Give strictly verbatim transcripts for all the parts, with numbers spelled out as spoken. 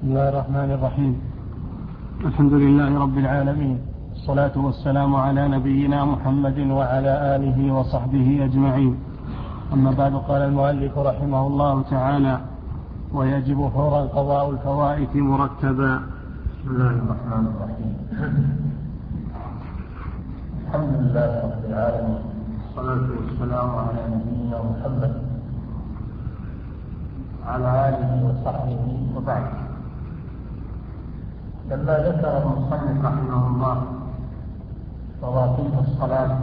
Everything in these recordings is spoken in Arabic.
بسم الله الرحمن الرحيم. الحمد لله رب العالمين، الصلاة والسلام على نبينا محمد وعلى آله وصحبه أجمعين. أما بعد، قال المؤلف رحمه الله تعالى: ويجب فورا قضاء الفوائت مرتبا. بسم الله الرحمن الرحيم. الحمد لله رب العالمين، الصلاة والسلام على نبينا محمد وعلى آله وصحبه وبعد. لما ذكر المصنف رحمه الله مواقيت الصلاة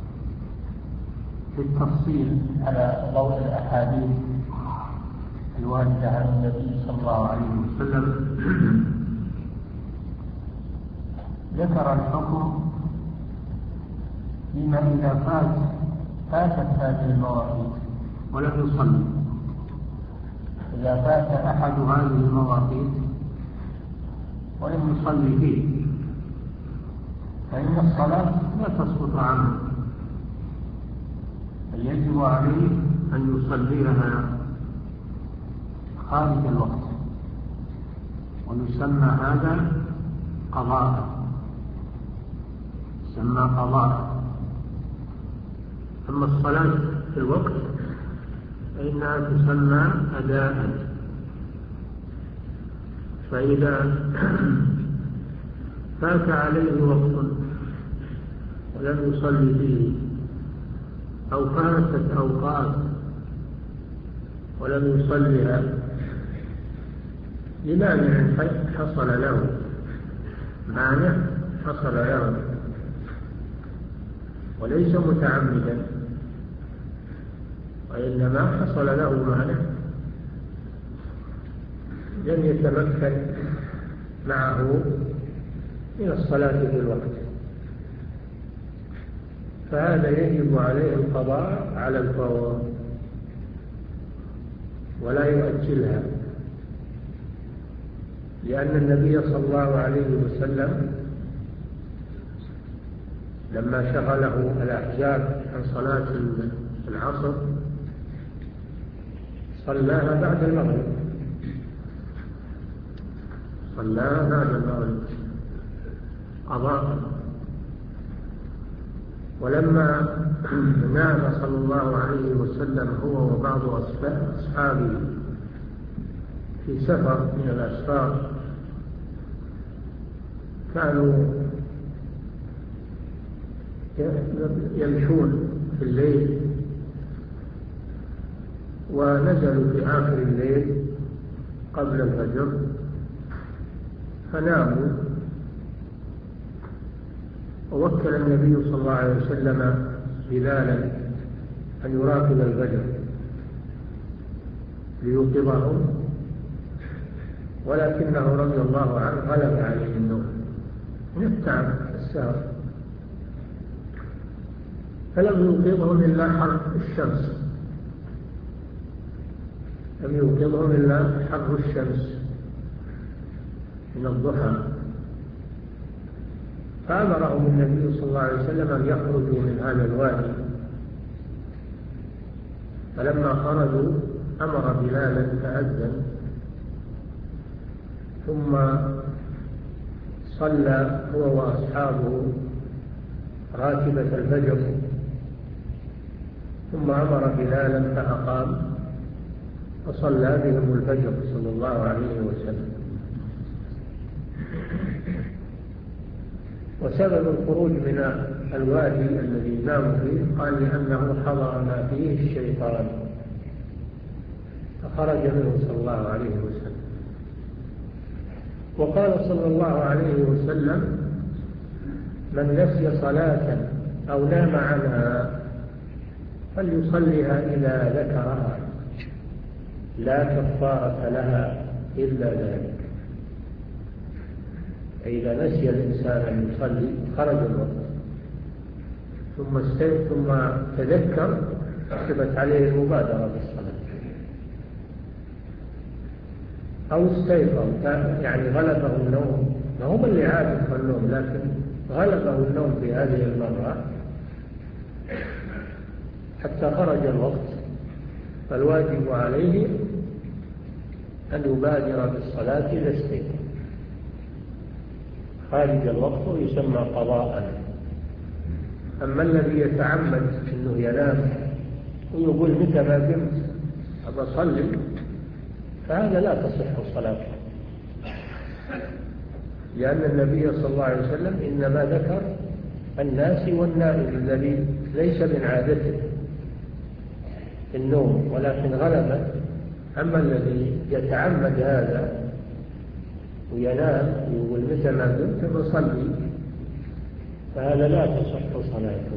بالتفصيل على ضوء الأحاديث الواردة عن النبي صلى الله عليه وسلم، ذكر الحكم لما إذا فات فاتت هذه المواقيت ولم يصلي. إذا فات أحد هذه المواقيت ولم يصلي فيه فإن الصلاة لا تسقط عنه، فيجب عليه أن يصليها خارج الوقت، ويسمى هذا قضاء، يسمى قضاء. أما الصلاة في الوقت فإنها تسمى أداء. فإذا فات عليه وقت ولم يصلي فيه، أو فاتت أوقات ولم يصليها لمانع حصل له، مانع حصل له وليس متعمدا، وإنما حصل له مانع لم يتمكن معه من الصلاة في الوقت، فهذا يجب عليه القضاء على الفور ولا يؤجلها، لأن النبي صلى الله عليه وسلم لما شغله الأحزاب عن صلاة العصر صلاها بعد المغرب، صلاها بعد المغرب قضاء. ولما نام صلى الله عليه وسلم هو وبعض أصحابه في سفر من الأسفار، كانوا يمشون في الليل ونزلوا في آخر الليل قبل الفجر فناموا، ووكل النبي صلى الله عليه وسلم بلالا أن يراقب الفجر ليوقظهم، ولكنه رضي الله عنه غلب عليه النوم من التعب السهر، فلم يوقظهم إلا حر الشمس، لم يوقظهم إلا حر الشمس من الضحى، فأمرهم النبي صلى الله عليه وسلم أن يخرجوا من هذا الوادي. فلما خرجوا أمر بلالا فأذن، ثم صلى هو وأصحابه راتبة الفجر، ثم أمر بلالا فأقام فصلى بهم الفجر صلى الله عليه وسلم. وسبب الخروج من الوادي الذي ناموا فيه قال لأنه حضر ما فيه الشيطان فخرج منه صلى الله عليه وسلم. وقال صلى الله عليه وسلم: من نسي صلاة أو نام عنها فليصليها إذا ذكرها، لا كفارة لها إلا ذلك. إذا نسي الإنسان أن يصلي خرج الوقت ثم استيقظ ثم تذكر كتبت عليه المبادرة بالصلاة، أو استيقظ يعني غلبه النوم، ما هو اللي عادة النوم لكن غلبه النوم في هذه المرة حتى خرج الوقت، فالواجب عليه أن يبادر بالصلاة إذا استيقظ. خارج الوقت يسمى قضاء. أما الذي يتعمد أنه ينام ويقول متى ما قمت أبى أصلي، فهذا لا تصح صلاته، لأن النبي صلى الله عليه وسلم إنما ذكر الناس والنائم الذي ليس من عادته النوم ولكن غلبه. أما الذي يتعمد هذا وينام ويقول متى ما قمت بصلي، فهذا لا تصح صلاته.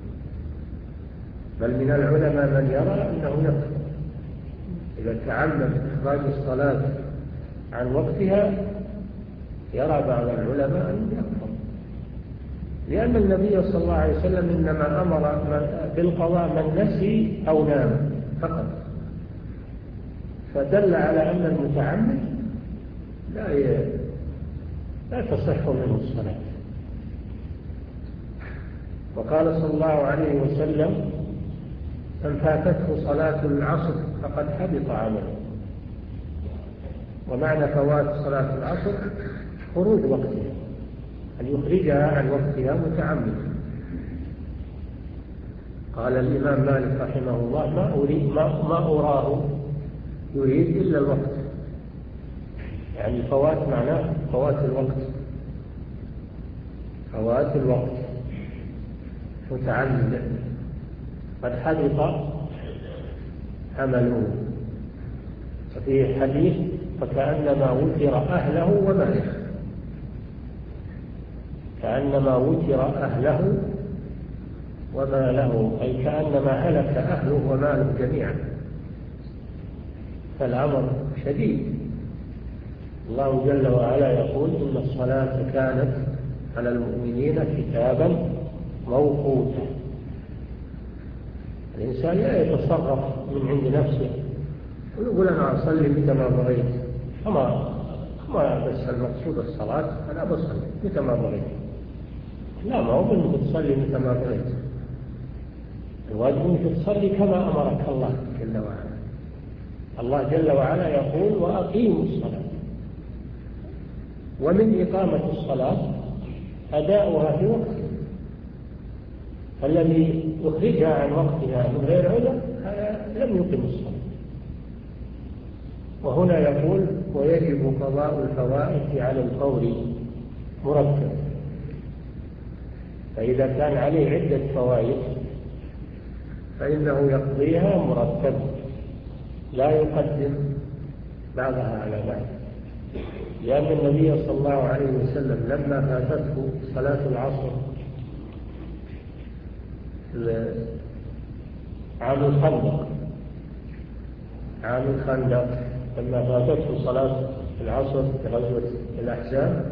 بل من العلماء من يرى أنه يكفر إذا تعمد إخراج الصلاة عن وقتها. يرى بعض العلماء أنه يكفر، لأن النبي صلى الله عليه وسلم إنما أمر بالقضاء من نسي أو نام فقط، فدل على أن المتعمد لا ي... لا تصح منه الصلاة. وقال صلى الله عليه وسلم: من فاتته صلاة العصر فقد حبط عمله. ومعنى فوات صلاة العصر خروج وقتها، أن يخرجها عن وقتها متعمدا. قال الإمام مالك رحمه الله: ما أريد ما, ما أراه يريد إلا الوقت، يعني فوات معناه فوات الوقت، فوات الوقت متعمدا، قد حبط عمله. وفي حديث: فكأنما وتر أهله وماله، كأنما وتر أهله وماله، أي كأنما هلك أهله وماله جميعا. فالأمر شديد. الله جل وعلا يقول: إن الصلاة كانت على المؤمنين كتابا موقوتا. الإنسان لا يتصرف من عند نفسه ويقول أنا أصلي متى ما بغيت. كما كما بس المقصود الصلاة، أنا بصلي متى ما بغيت. لا، ما هو أنك تصلي متى ما بغيت. الواجب أنك تصلي كما أمرك الله جل وعلا. الله جل وعلا يقول: وأقيموا الصلاة. ومن إقامة الصلاة أداؤها في وقتها. الذي يخرجها عن وقتها من غير عذر هذا لم يقم الصلاة. وهنا يقول: ويجب قضاء الفوائت على الفور مرتب. فإذا كان عليه عدة فوائد فإنه يقضيها مرتب، لا يقدم بعضها على بعض. لأن النبي صلى الله عليه وسلم لما فاتته صلاة العصر عام الخندق عام الخندق لما فاتته صلاة العصر في غزوة الأحزاب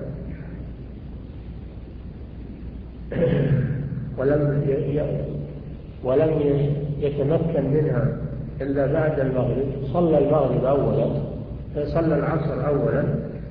ولم ولم يتمكن منها إلا بعد المغرب، صلى المغرب أولا، صلى العصر أولا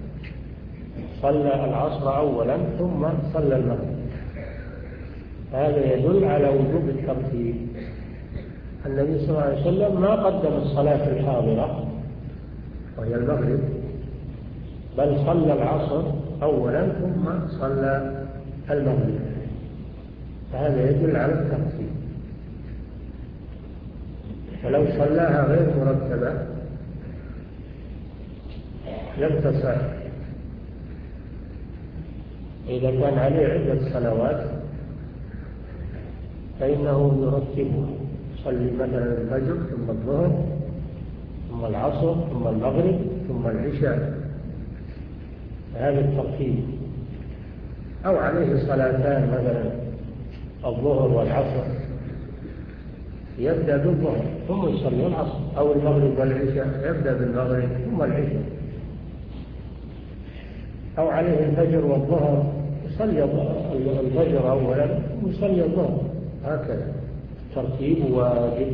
صلى العصر أولا ثم صلى المغرب. هذا يدل على وجوب الترتيب. النبي صلى الله عليه وسلم ما قدم الصلاة الحاضرة وهي المغرب، بل صلى العصر أولا ثم صلى المغرب. فهذا يدل على الترتيب. فلو صلاها غير مرتبة لم تصح. إذا كان عليه عدة صلوات فإنه يرتبها، يصلي مثلا الفجر ثم الظهر ثم العصر ثم المغرب ثم العشاء، هذا الترتيب. أو عليه صلاتان مثلا الظهر والعصر، يبدأ بالظهر ثم يصلي العصر، أو المغرب والعشاء يبدأ بالمغرب ثم العشاء. أو عليه الفجر والظهر يصلي الفجر أولا ثم يصلي الظهر، هكذا ترتيب واجب.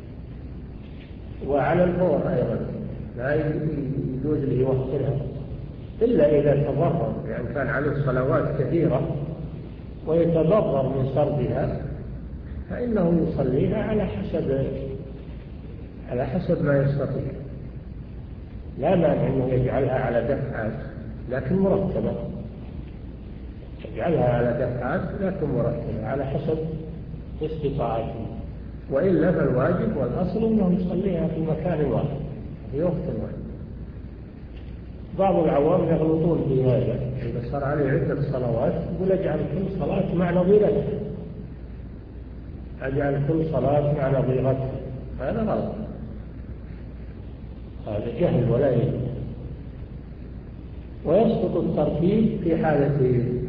وعلى الفور أيضا لا يجوز له يوخرها إلا إذا تضرر، يعني كان عليه صلوات كثيرة ويتضرر من سردها فإنه يصليها على حسب على حسب ما يستطيع. لا مانع أنه يجعلها على دفعات لكن مرتبة، يجعلها على دفعات لكن مرتبة على حسب استطاعته، وإلا فالواجب والأصل أنه يصليها في مكان واحد في وقت واحد. بعض العوام يغلطون في هذا، إذا صار عليه عدة صلوات يقول اجعل كل صلاة مع نظيرتها، اجعل كل صلاة مع نظيرتها، هذا غلط، هذا جهل ولا يجب. ويسقط الترتيب في حالتين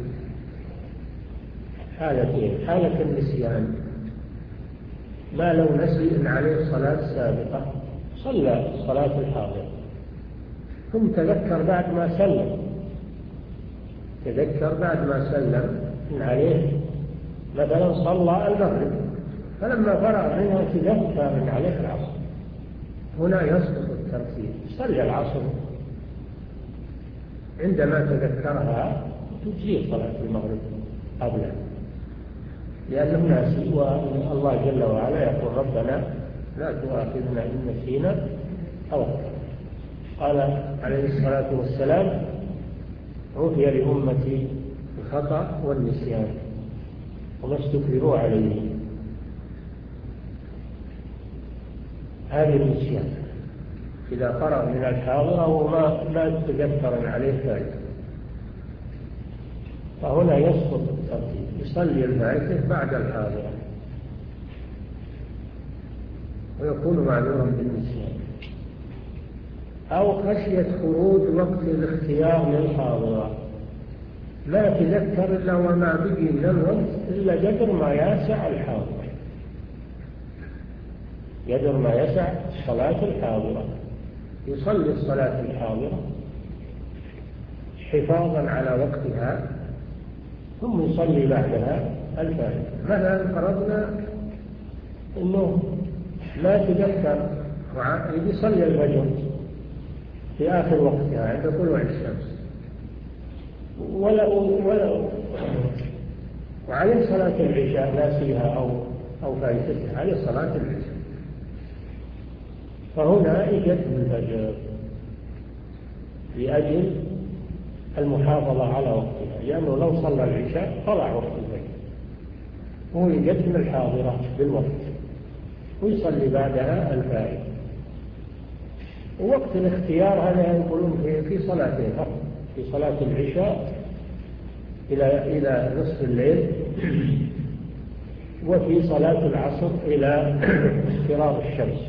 حالتين حالة النسيان، ما لو نسي إن عليه صلاة سابقة صلى صلاة الحاضر ثم تذكر بعد ما سلم تذكر بعد ما سلم إن عليه مثلا صلى المغرب، فلما فرغ منها تذكر إن عليه العصر، هنا يسقط الترتيب، صلى العصر عندما تذكرها تجزي صلاة المغرب قبلها لأنه ناسي، والله جل وعلا يقول ربنا لا تؤاخذنا إن نسينا أو قال عليه الصلاة والسلام عفي لأمتي الخطأ والنسيان وما استكبروا عليه. هذه النسيان إذا فرغ من الحاضرة وما ما تذكر عليه فائدة، فهنا يسقط الترتيب، يصلي الفائدة بعد الحاضرة ويكون معذورا بالنسيان. أو خشية خروج وقت الاختيار للحاضرة، لا تذكر إلا وما بقي من الوقت إلا قدر ما يسع الحاضرة، قدر ما يسع الصلاة الحاضرة، يصلي الصلاة الحاضرة حفاظا على وقتها ثم يصلي بعدها الفائدة. مثلا فرضنا أنه ما تذكر يصلي الفجر في آخر وقتها عند طلوع الشمس ولا ولا وعليه صلاة العشاء ناسيها أو أو فائتتها، عليه صلاة العشاء، فهنا يقدم الفجر لأجل المحافظة على وقتها، لأنه لو صلى العشاء طلع وقت الفجر، هو يقدم الحاضرة بالوقت ويصلي بعدها الفائدة. ووقت الاختيار هذا يقولون في في صلاتين فقط، في صلاة العشاء إلى إلى نصف الليل، وفي صلاة العصر إلى اصفرار الشمس.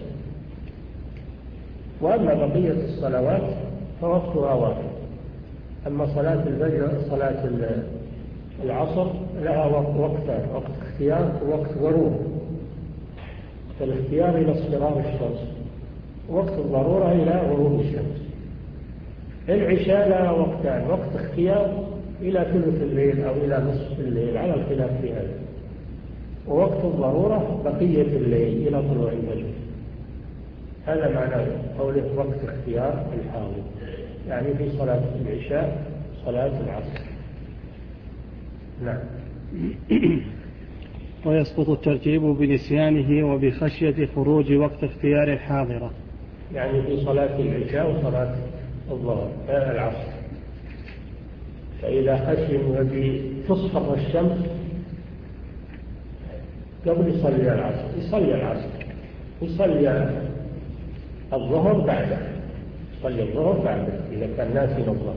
وأما بقية الصلوات فوقتها واحد، أما صلاة الفجر صلاة العصر لها وقتان، وقت اختيار ووقت ضرورة، فالاختيار إلى اصفرار الشمس، وقت الضرورة إلى غروب الشمس. العشاء لها وقتان، وقت اختيار إلى ثلث الليل أو إلى نصف الليل على الخلاف في هذا، ووقت الضرورة بقية الليل إلى طلوع الفجر. هذا معنى قوله وقت اختيار الحاضر، يعني في صلاة العشاء صلاة العصر. نعم. ويسقط الترتيب بنسيانه وبخشية خروج وقت اختيار الحاضرة، يعني في صلاة العشاء وصلاة الظهر العصر، فإذا خشي أن تصفر الشمس قبل يصلي العصر يصلي العصر يصلي الظهر بعده، يصلي الظهر بعده إذا كان ناسي الظهر.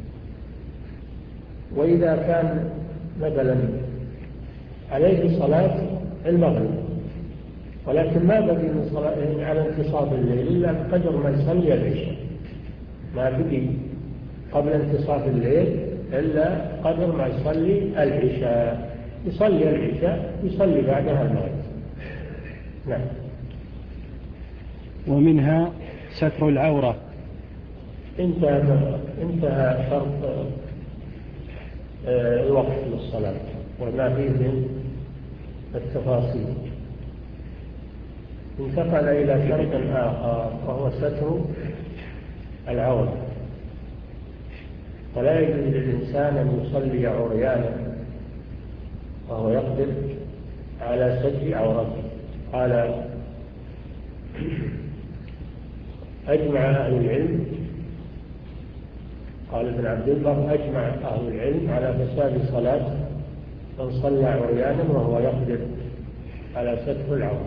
وإذا كان مثلا عليه صلاة المغرب ولكن ما بقي من صلاة على انتصاب الليل إلا بقدر ما يصلي العشاء، ما بقي قبل انتصاب الليل إلا قدر ما يصلي العشاء، يصلي العشاء يصلي بعدها المغرب. نعم. ومنها ستر العورة. انتهى انتهى شرط الوقت للصلاة وما فيه من التفاصيل. انتقل إلى شرط آخر وهو ستر العورة، فلا يجوز للإنسان أن يصلي عريانا وهو يقدر على ستر عورته. قال أجمع أهل العلم قال ابن عبد البر: أجمع أهل العلم على فساد صلاة من صلى عريانا وهو يقدر على ستر العورة،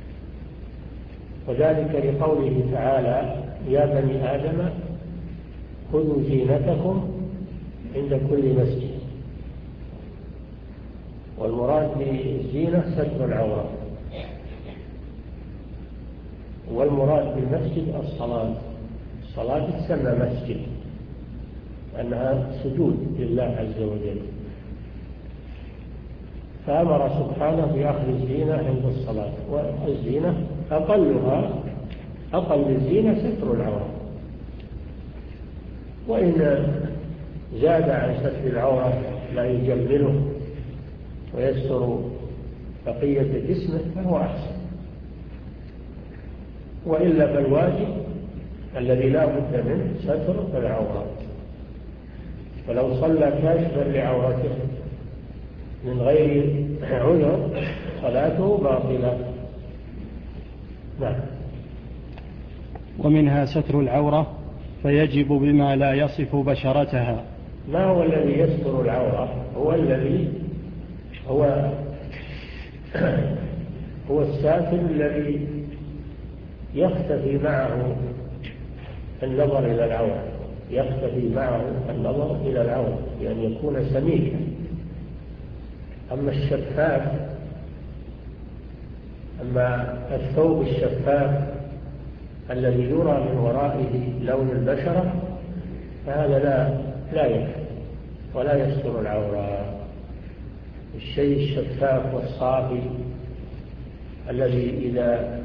وذلك لقوله تعالى: يا بني آدم خذوا زينتكم عند كل مسجد. والمراد بالزينة ستر العورة، والمراد بالمسجد الصلاة. الصلاة تسمى مسجد أنها سجود لله عز وجل، فأمر سبحانه بأخذ الزينة عند الصلاة. والزينة أقلها أقل الزينة ستر العورة، وإن زاد عن ستر العورة ما يجمله ويستر بقية جسمه فهو أحسن، وإلا فالواجب الذي لا بد منه ستر العورة. ولو صلى كاشفا لعورته من غير عذر صلاته باطلة. نعم. ومنها ستر العورة فيجب بما لا يصف بشرتها. ما هو الذي يستر العورة؟ هو الذي هو هو الساتر الذي يختفي معه النظر إلى العورة، يختفي معه النظر إلى العورة لأن يعني يكون سميكا. أما الشفاف، أما الثوب الشفاف الذي يرى من ورائه لون البشرة فهذا لا لا يكفي ولا يستر العورة. الشيء الشفاف والصافي الذي إذا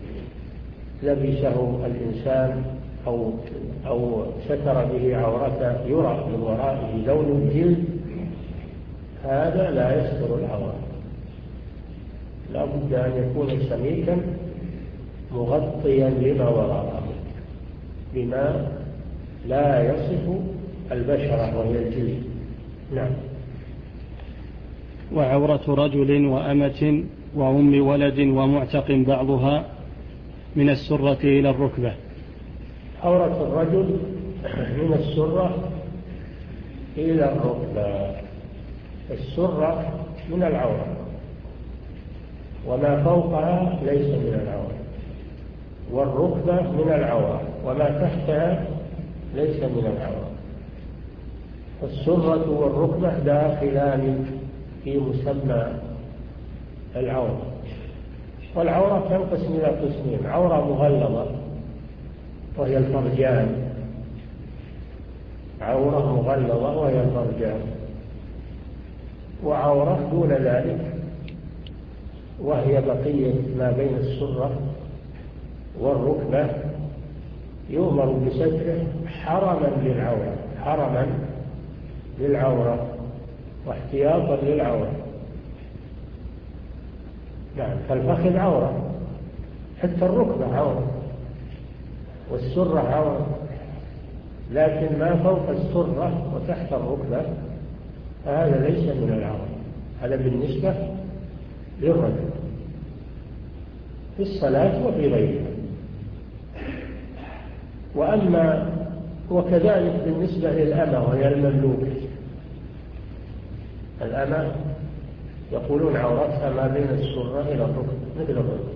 لبسه الإنسان أو أو ستر به عورته يرى من ورائه لون الجلد، هذا لا يستر العورة. لا بد أن يكون سميكا مغطيا لما وراءه بما لا يصف البشرة وهي الجلد. نعم. وعورة رجل وأمة وأم ولد ومعتق بعضها من السرة إلى الركبة. عورة الرجل من السرة إلى الركبة. السرة من العورة وما فوقها ليس من العورة، والركبة من العورة وما تحتها ليس من العورة. السرة والركبة داخلان في مسمى العورة. والعورة تنقسم إلى قسمين: عورة مغلظة وهي الفرجان، عورة مغلظة وهي الفرجان، وعورة دون ذلك وهي بقية ما بين السرة والركبة يؤمر بستره حرما للعورة، حرما للعورة واحتياطا للعورة. نعم. فالفخذ عورة، حتى الركبة عورة، والسرة عورة، لكن ما فوق السرة وتحت الركبة فهذا ليس من العورة. هذا بالنسبة للرجل في الصلاة وفي غيرها. وأما وكذلك بالنسبة للأمة وهي المملوكة، الأمة يقولون عورتها ما بين السرة إلى الركبة مثل الرجل.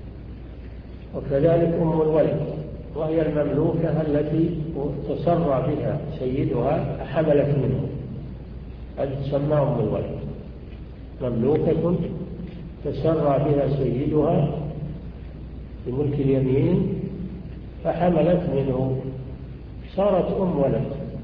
وكذلك أم الولد وهي المملوكة التي تسرى بها سيدها حملت منه، هذه تسمى أم الولد، مملوكة تسرى بها سيدها بملك اليمين فحملت منه صارت أم ولد.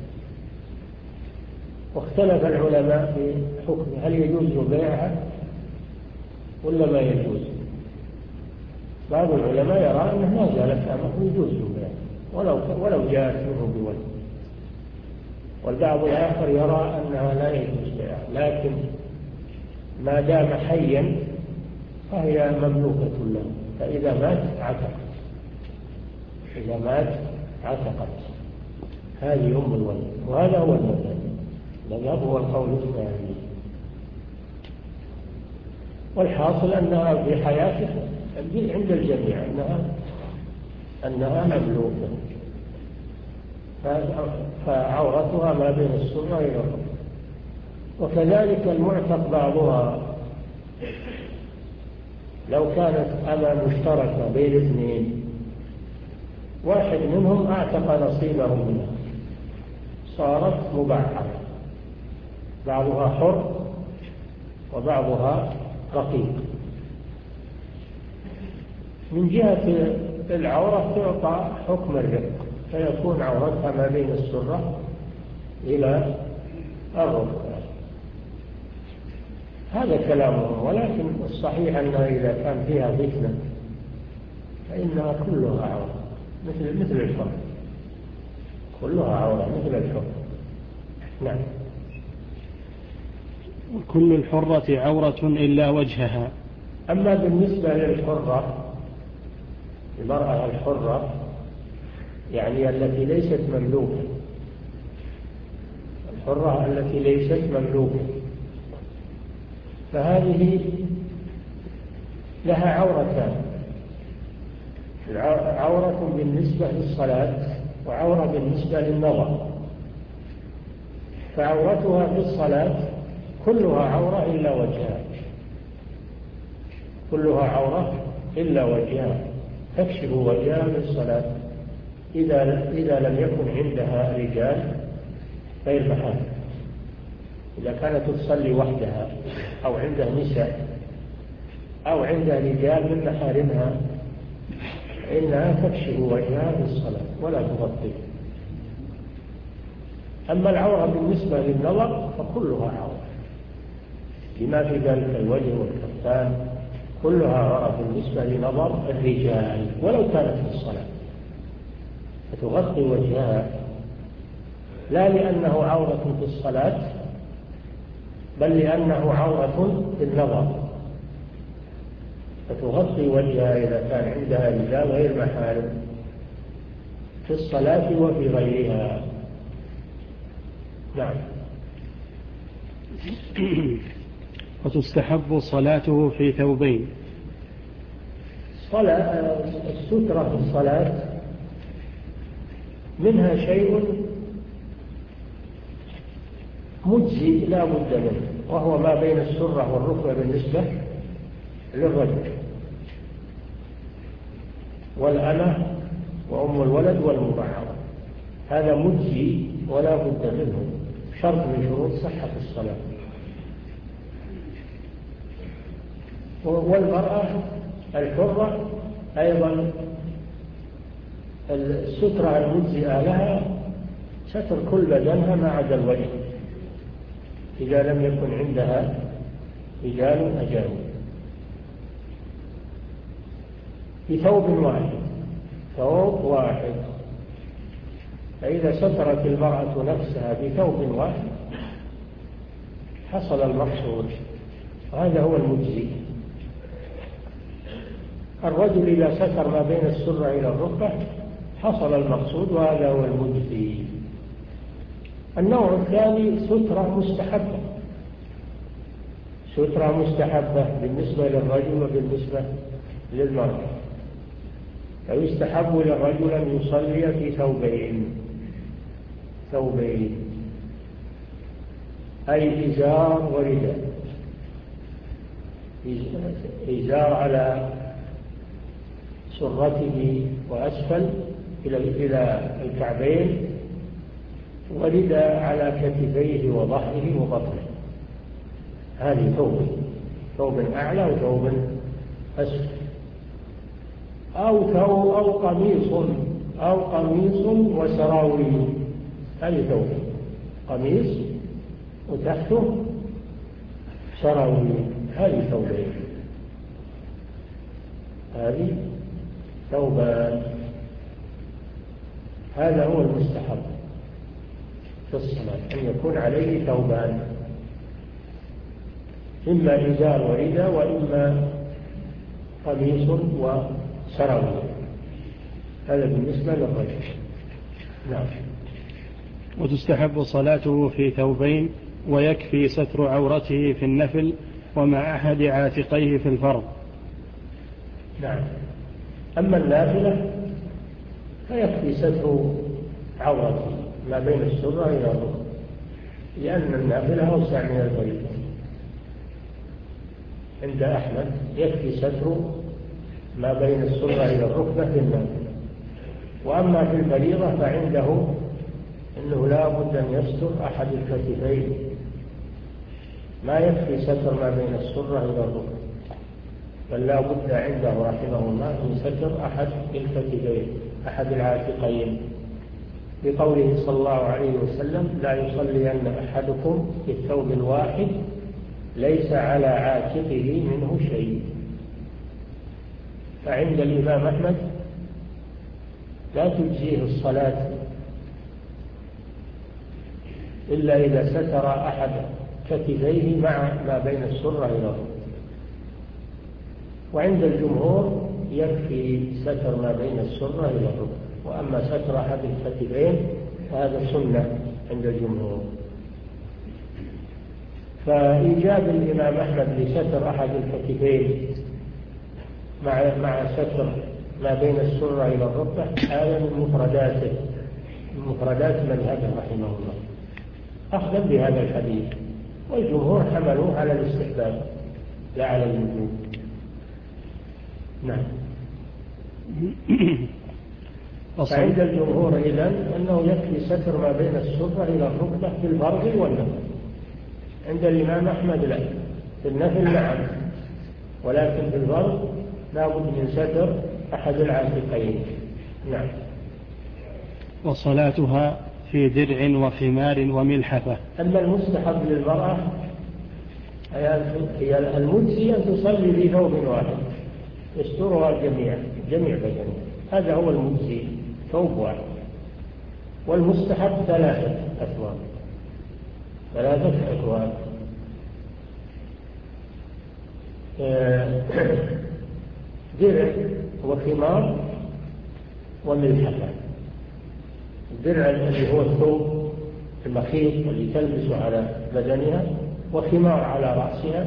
واختلف العلماء في حكم هل يجوز بيعها ولا ما يجوز. بعض العلماء يرى أنه ما زالت أمه يجوز بيعها ولو ولو جاءت منه بولد، والبعض الآخر يرى أنها لا يجوز بيعها، لكن ما دام حيا فهي مملوكة له، فإذا مات عتقت، إذا مات عتقت. هذه أم الولد، وهذا هو المذهب. المذهب هو القول الثاني. والحاصل أنها في حياتها عند الجميع أنها أنها مملوكة. فعورتها ما بين السرة إلى الركبة. وكذلك المعتق بعضها لو كانت أمة مشتركة بين اثنين، واحد منهم أعتق نصيبه منها صارت مباحة، بعضها حر وبعضها رقيق. من جهة العورة تعطى حكم الرق، فيكون عورتها ما بين السرة إلى الركبة. هذا كلامه، ولكن الصحيح أنه إذا كان فيها فتنة فإنها كلها عورة مثل مثل الحر، كلها عورة مثل الحر. نعم. كل الحرة عورة إلا وجهها. أما بالنسبة للحرة، المرأة الحرة يعني التي ليست مملوكة، الحرة التي ليست مملوكة، فهذه لها عورتان، عورة بالنسبة للصلاة وعورة بالنسبة للنظر. فعورتها في الصلاة كلها عورة إلا وجهها، كلها عورة إلا وجهها، تكشف وجهها في الصلاة إذا إذا لم يكن عندها رجال غير محارم. إذا كانت تصلي وحدها أو عندها نساء أو عندها رجال من محارمها إنها تكشف وجهها في الصلاة ولا تغطيه. أما العورة بالنسبة للنظر فكلها عورة، لما في ذلك الوجه والكفان كلها عورة بالنسبة لنظر الرجال ولو كانت في الصلاة، فتغطي وجهها، لا لأنه عورة في الصلاة بل لأنه عورة في النظر، فتغطي وجهها إذا كان عندها رجال غير محارم في الصلاة وفي غيرها. نعم. وتستحب صلاته في ثوبين. صلاة السترة في الصلاة منها شيء مجزي لا بد منه، وهو ما بين السرة والركبة بالنسبة للرجل، والأمة وأم الولد والمبعرة، هذا مجزي ولا بد منه، شرط من شروط صحة الصلاة. والمرأة الحرة أيضا السترة المجزئة لها ستر كل بدنها ما عدا الوجه إذا لم يكن عندها رجال أجانب، بثوب واحد، ثوب واحد. فإذا سترت المرأة نفسها بثوب واحد حصل المقصود، وهذا هو المجزي. الرجل إذا ستر ما بين السرة إلى الركبة حصل المقصود، وهذا هو المجزي. النوع الثاني سترة مستحبة، سترة مستحبة بالنسبة للرجل وبالنسبة للمرأة. فيستحب للرجل أن يصلي في ثوبين، ثوبين أي إزار ورداء، إزار على سرته وأسفل إلى الكعبين، ورداء على كتفيه وظهره وبطنه. هذه ثوب، ثوب أعلى وثوب أسفل، أو ثوب أو قميص أو قميص وسراويل. هذه ثوب، قميص وتحته سراويل، هذه ثوبين، هذه ثوبان. هذا هو المستحب في الصلاة، أن يكون عليه ثوبان، إما إزار ورداء وإما قميص وسراويل. هذا بالنسبة للرجل. نعم. وتستحب صلاته في ثوبين، ويكفي ستر عورته في النفل ومع أحد عاتقيه في الفرض. نعم. أما النافلة فيكفي ستر عورته ما بين السرة إلى الركبة، لأن النافلة أوسع من الفريضة. عند أحمد يكفي ستر ما بين السرة إلى الركبة في النافلة، وأما في الفريضة فعنده أنه لا بد أن يستر أحد الكتفين، ما يكفي ستر ما بين السرة إلى الركبة، بل لا بد عنده رحمه الله من ستر أحد الكتفين، أحد العاتقين، بقوله صلى الله عليه وسلم: لا يصلين أحدكم في الثوب الواحد ليس على عاتقه منه شيء. فعند الإمام أحمد لا تجزيه الصلاة إلا إذا ستر أحد كتفيه مع ما بين السرة إلى الركبة، وعند الجمهور يكفي ستر ما بين السرة إلى الركبة، وأما ستر أحد الكتفين فهذا سنة عند الجمهور. فإيجاب الإمام أحمد لستر أحد الكتفين مع مع ستر ما بين السرة إلى الركبة هذا من مفرداته، من مفردات مذهبه رحمه الله، أخذا بهذا الحديث، والجمهور حملوه على الاستحباب لا على الوجوب. نعم. فعند الجمهور إذن أنه يكفي ستر ما بين السرة إلى الركبة في الفرض والنفل. عند الإمام أحمد لا، في النفل نعم، ولكن في الفرض لا بد من ستر أحد العاتقين. نعم. وصلاتها في درع وخمار وملحفة. أما المستحب للمرأة هي المجزي أن تصلي في ثوب واحد يسترها الجميع جميع بدنها، هذا هو المجزي، ثوب واحد. والمستحب ثلاثة أثواب، ثلاثة أثواب درع وخمار وملحفة. الدرع الذي هو الثوب المخيط الذي تلبس على بدنها، وخمار على رأسها،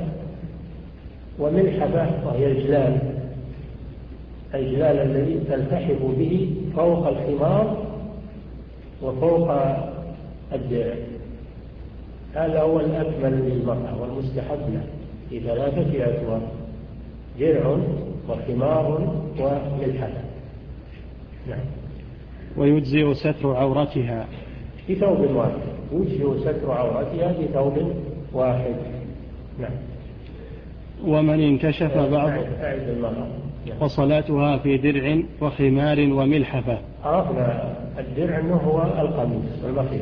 وملحفة وهي الجلال، الجلال الذي تلتحف به فوق الخمار وفوق الدرع. هذا هو الأكمل للمرأة والمستحب له في ثلاثة أثواب: درع وخمار وملحفة. نعم. ويجزئ ستر عورتها في ثوب واحد، يجزئ ستر عورتها في ثوب واحد. نعم. ومن انكشف بعض أعد المرأة. وصلاتها في درع وخمار وملحفة. عرفنا الدرع أنه هو القميص المخيط،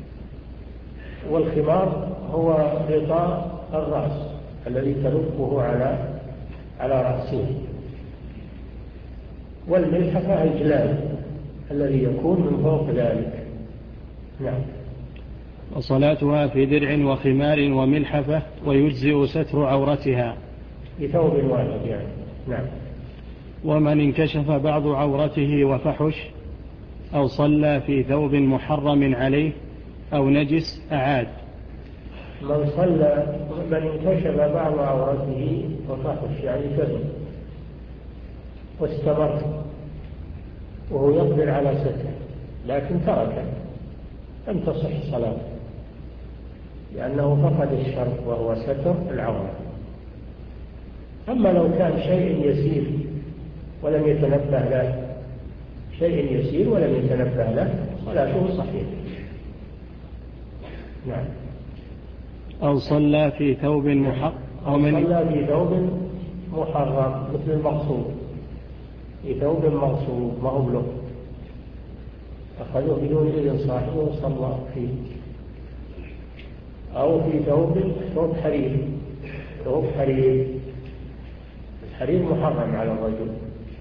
والخمار هو غطاء الرأس الذي تلفه على على رأسه، والملحفة الجلال الذي يكون من فوق ذلك. نعم. وصلاتها في درع وخمار وملحفة ويجزئ ستر عورتها بثوب واحد يعني. نعم. ومن انكشف بعض عورته وفحش أو صلى في ثوب محرم عليه أو نجس أعاد. من صلى من انكشف بعض عورته وفحش يعني كذب واستمر وهو يقدر على ستره لكن تركه لم تصح صلاته، لأنه فقد الشرط وهو ستر العورة. أما لو كان شيء يسير ولم يتنبه له، شيء يسير ولم يتنبه له، صلاته صحيحة. نعم. أو صلى في ثوب محرم أو صلى في ثوب محرم مثل المغصوب، في ثوب مغصوب ما هو له، أخذوه بدون إذن صاحبه وصلى فيه. أو في ثوب ثوب حرير، ثوب حرير، الحرير محرم على الرجل،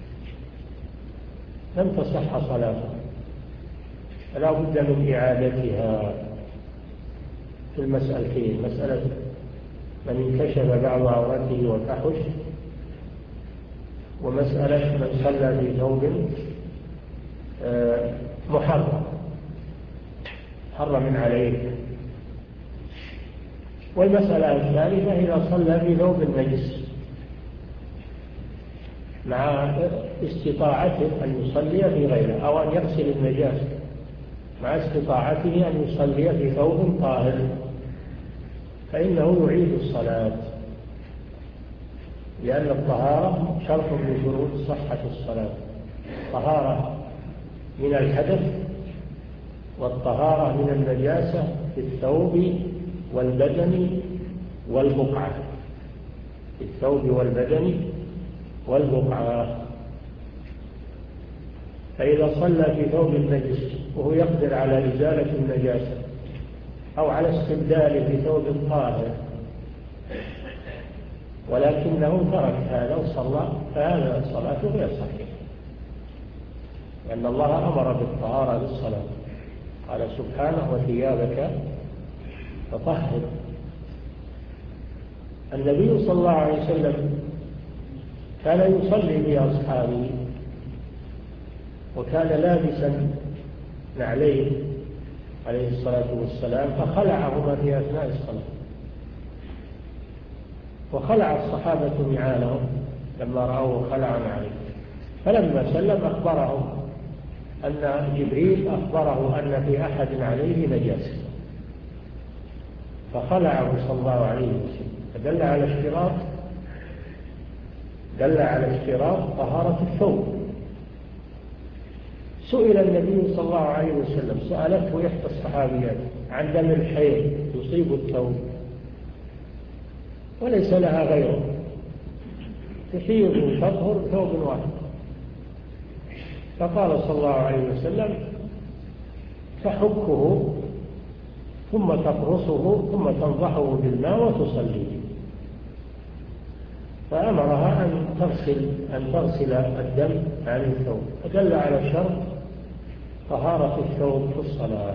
لم تصح صلاته، فلا بد من إعادتها في المسألتين: مسألة من انكشف بعض عورته وفحش، ومسألة من صلى في ثوب محرم حرم عليه. والمسألة الثالثة إذا صلى في ثوب النجس مع استطاعته أن يصلي في غيره أو أن يغسل النجاسة مع استطاعته أن يصلي في ثوب طاهر فإنه يعيد الصلاة، لأن الطهارة شرط من شروط صحة الصلاة، طهارة من الحدث والطهارة من النجاسة في الثوب والبدن والبقعة، في الثوب والبدن والبقعة. فإذا صلى في ثوب النجس وهو يقدر على إزالة النجاسة أو على استبداله في ثوب طاهر ولكنه ترك هذا وصلى، فهذا صلاته غير صحيحة، لأن الله أمر بالطهارة للصلاة، قال سبحانه وثيابك فطهر. النبي صلى الله عليه وسلم كان يصلي بأصحابه وكان لابسا نعليه عليه الصلاة والسلام، فخلعهما في أثناء الصلاة، وخلع الصحابة نعالهم لما رأوه خلع عليه، فلما سلم أخبرهم أن جبريل أخبره أن في أحد عليه نجاسة فخلعه صلى الله عليه وسلم، فدل على اشتراط دل على اشتراط طهارة الثوب. سئل النبي صلى الله عليه وسلم، سألته إحدى الصحابيات عن دم الحيض يصيب الثوب وليس لها غيره، تحيض وتطهر ثوب واحد، فقال صلى الله عليه وسلم تحكه ثم تقرصه ثم تنضحه بالماء وتصلي، فأمرها أن تغسل أن تغسل الدم عن الثوب، فدل على شرط طهارة الثوب في الصلاة.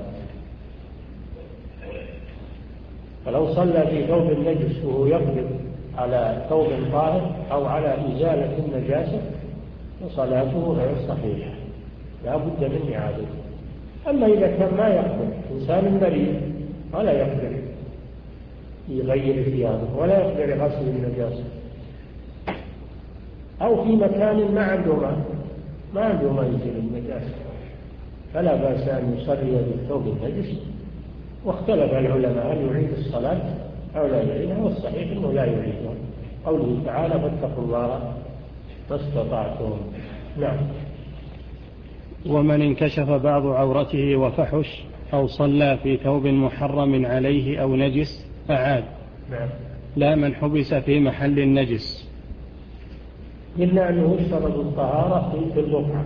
فلو صلى في ثوب النجس وهو يقدر على ثوب طاهر أو على إزالة النجاسة فصلاته غير صحيحة، لا بد من إعادته. أما إذا كان ما يقدر، إنسان مريض ولا يقدر يغير ثيابه ولا يقدر يغسل النجاسة، أو في مكان ما عنده ما ما عنده ما يزيل النجاسة، فلا بأس أن يصلي بالثوب النجس. واختلف العلماء هل يعيد الصلاة أو لا يعيدها، والصحيح أنه لا يعيدها، قوله تعالى فاتقوا الله ما استطعتم. نعم. ومن انكشف بعض عورته وفحش أو صلى في ثوب محرم عليه أو نجس أعاد. نعم. لا من حبس في محل النجس، إلا أنه يشترط الطهارة في البقعة.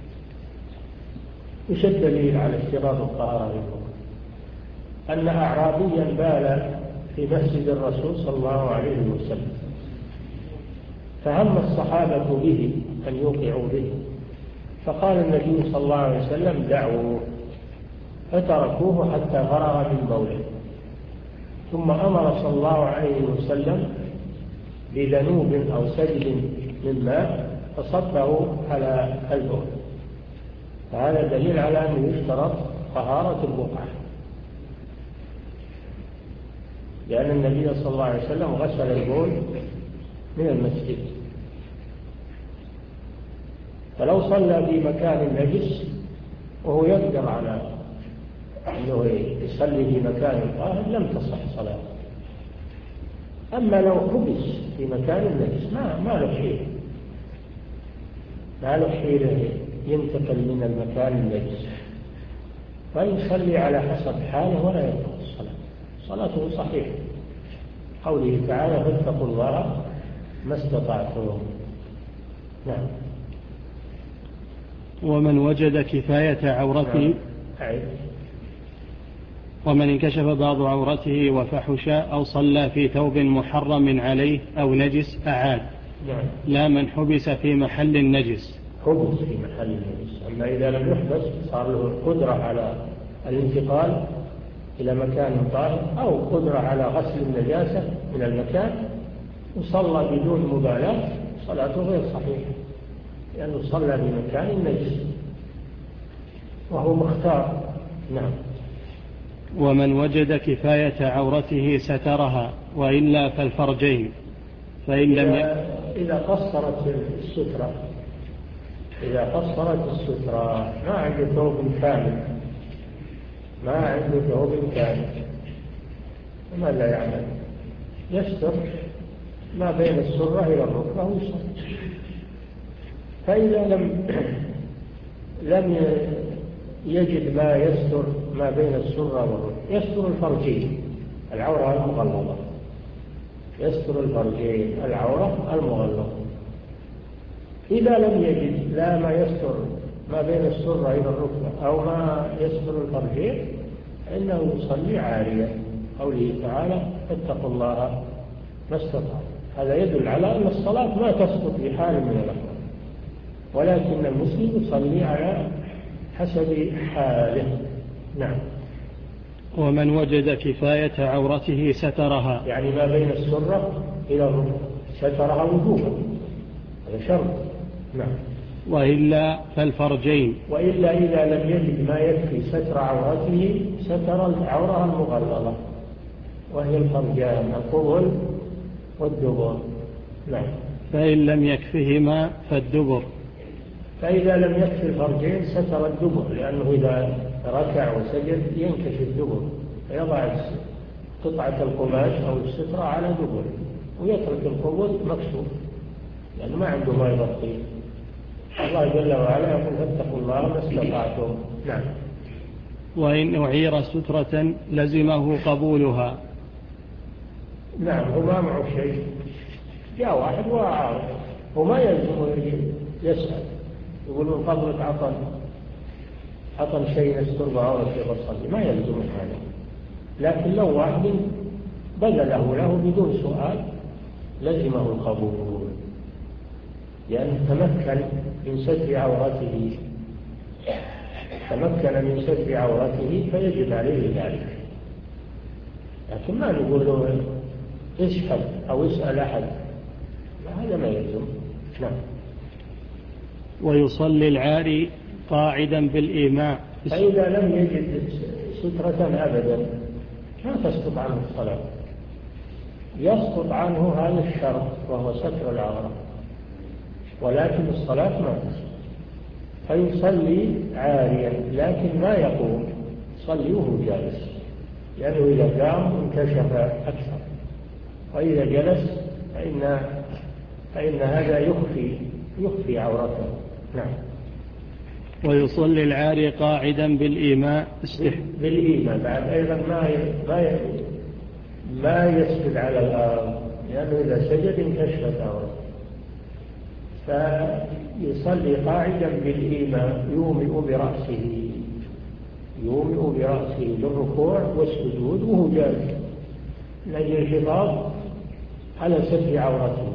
وش الدليل على اشتراط الطهارة في البقعة؟ أن أعرابيا بال في مسجد الرسول صلى الله عليه وسلم، فهم الصحابة به أن يوقعوا به، فقال النبي صلى الله عليه وسلم دعوه، فتركوه حتى فرغ من بوله، ثم أمر صلى الله عليه وسلم بذنوب أو سجل من ماء فصبه على البول، فهذا دليل على أنه يشترط طهارة البقعة، لأن النبي صلى الله عليه وسلم غسل البول من المسجد. فلو صلى في مكان نجس وهو يقدر على أنه يصلي في مكان طاهر لم تصح صلاته. أما لو حبس في مكان نجس ما ما له حيل ما له حيل ينتقل من المكان النجس، فيصلي على حسب حاله ولا يترك الصلاة، صلاته صحيحة، قوله تعالى فاتقوا الله ما استطعتم. نعم. ومن وجد كفاية عورته نعم. ومن انكشف بعض عورته وفحش أو صلى في ثوب محرم عليه أو نجس أعاد. نعم. لا من حبس في محل النجس. حبس في محل النجس، أما إذا لم يحبس صار له القدرة على الانتقال إلى مكان طاهر أو قدرة على غسل النجاسة من المكان وصلى بدون مبالاة، صلاته غير صحيحة، لأنه صلى في مكان نجس وهو مختار. نعم. ومن وجد كفاية عورته سترها وإلا فالفرجين، فإن لم ي... إذا قصرت السترة إذا قصرت السترة ما عنده ثوب كامل ما عنده ثوب كامل ماذا يعمل؟ يستر ما بين السرة إلى الركبة ويصلي. فإذا لم لم يجد ما يستر ما بين السرة والركبة يستر الفرجين العورة المغلظة، يستر الفرجين العورة المغلظة. إذا لم يجد لا ما يستر ما بين السرة إلى الركبة أو ما يستر الفرجين إنه يصلي عاريا، قوله تعالى فاتقوا الله ما استطعتم. هذا يدل على أن الصلاة ما تسقط بحال من الأحوال، ولكن المسلم يصلي على حسب حاله. نعم. ومن وجد كفاية عورته سترها، يعني ما بين السرة إلى الركبة سترها وجوبا، هذا شرط. نعم. وإلا فالفرجين، وإلا إذا لم يجد ما يكفي ستر عورته ستر العورة المغلظة وهي الفرجان القبل والدبر. نعم. فإن لم يكفهما فالدبر، فإذا لم يكفي الفرجين ستر الدبر، لأنه إذا ركع وسجد ينكشف الدبر فيضع قطعة القماش أو السترة على دبر ويترك القبل مكشوف لأنه ما عنده ما يغطيه. الله جل وعلا يقول فاتقوا الله ما استطعتم. نعم. وإن أعير سترة لزمه قبولها. نعم. هو ما معه شيء، جاء واحد وأعار وما يلزم يسأل يقول من فضلك عطن عطن شيء يستر بعورته ويصلي، ما يلزم هذا. لكن لو واحد بذله له بدون سؤال لزمه القبول، لأنه تمكن من ستر عورته تمكن من ستر عورته فيجب عليه ذلك. لكن ما نقول له اسحب أو اسأل أحد، هذا ما يلزم. نعم. ويصلي العاري قاعدا بالإيماء. فإذا لم يجد سترة أبدا ما تسقط عنه الصلاة، يسقط عنه هذا الشرط وهو ستر العورة، ولكن الصلاة ما تسقط. فيصلي عاريا لكن ما يقوم، يصلي وهو جالس، لأنه إذا قام انكشف أكثر، وإذا جلس فإن, فإن هذا يخفي يخفي عورته. نعم. ويصلي العاري قاعدا بالإيماء بالإيماء بعد أيضا ما ما ما يسجد على الأرض، لأنه إذا سجد انكشفت عورته. فيصلي قاعدا بالإيماء يومئ برأسه يومئ برأسه للركوع والسجود وهو جالس لأجل الحفاظ على ستر عورته.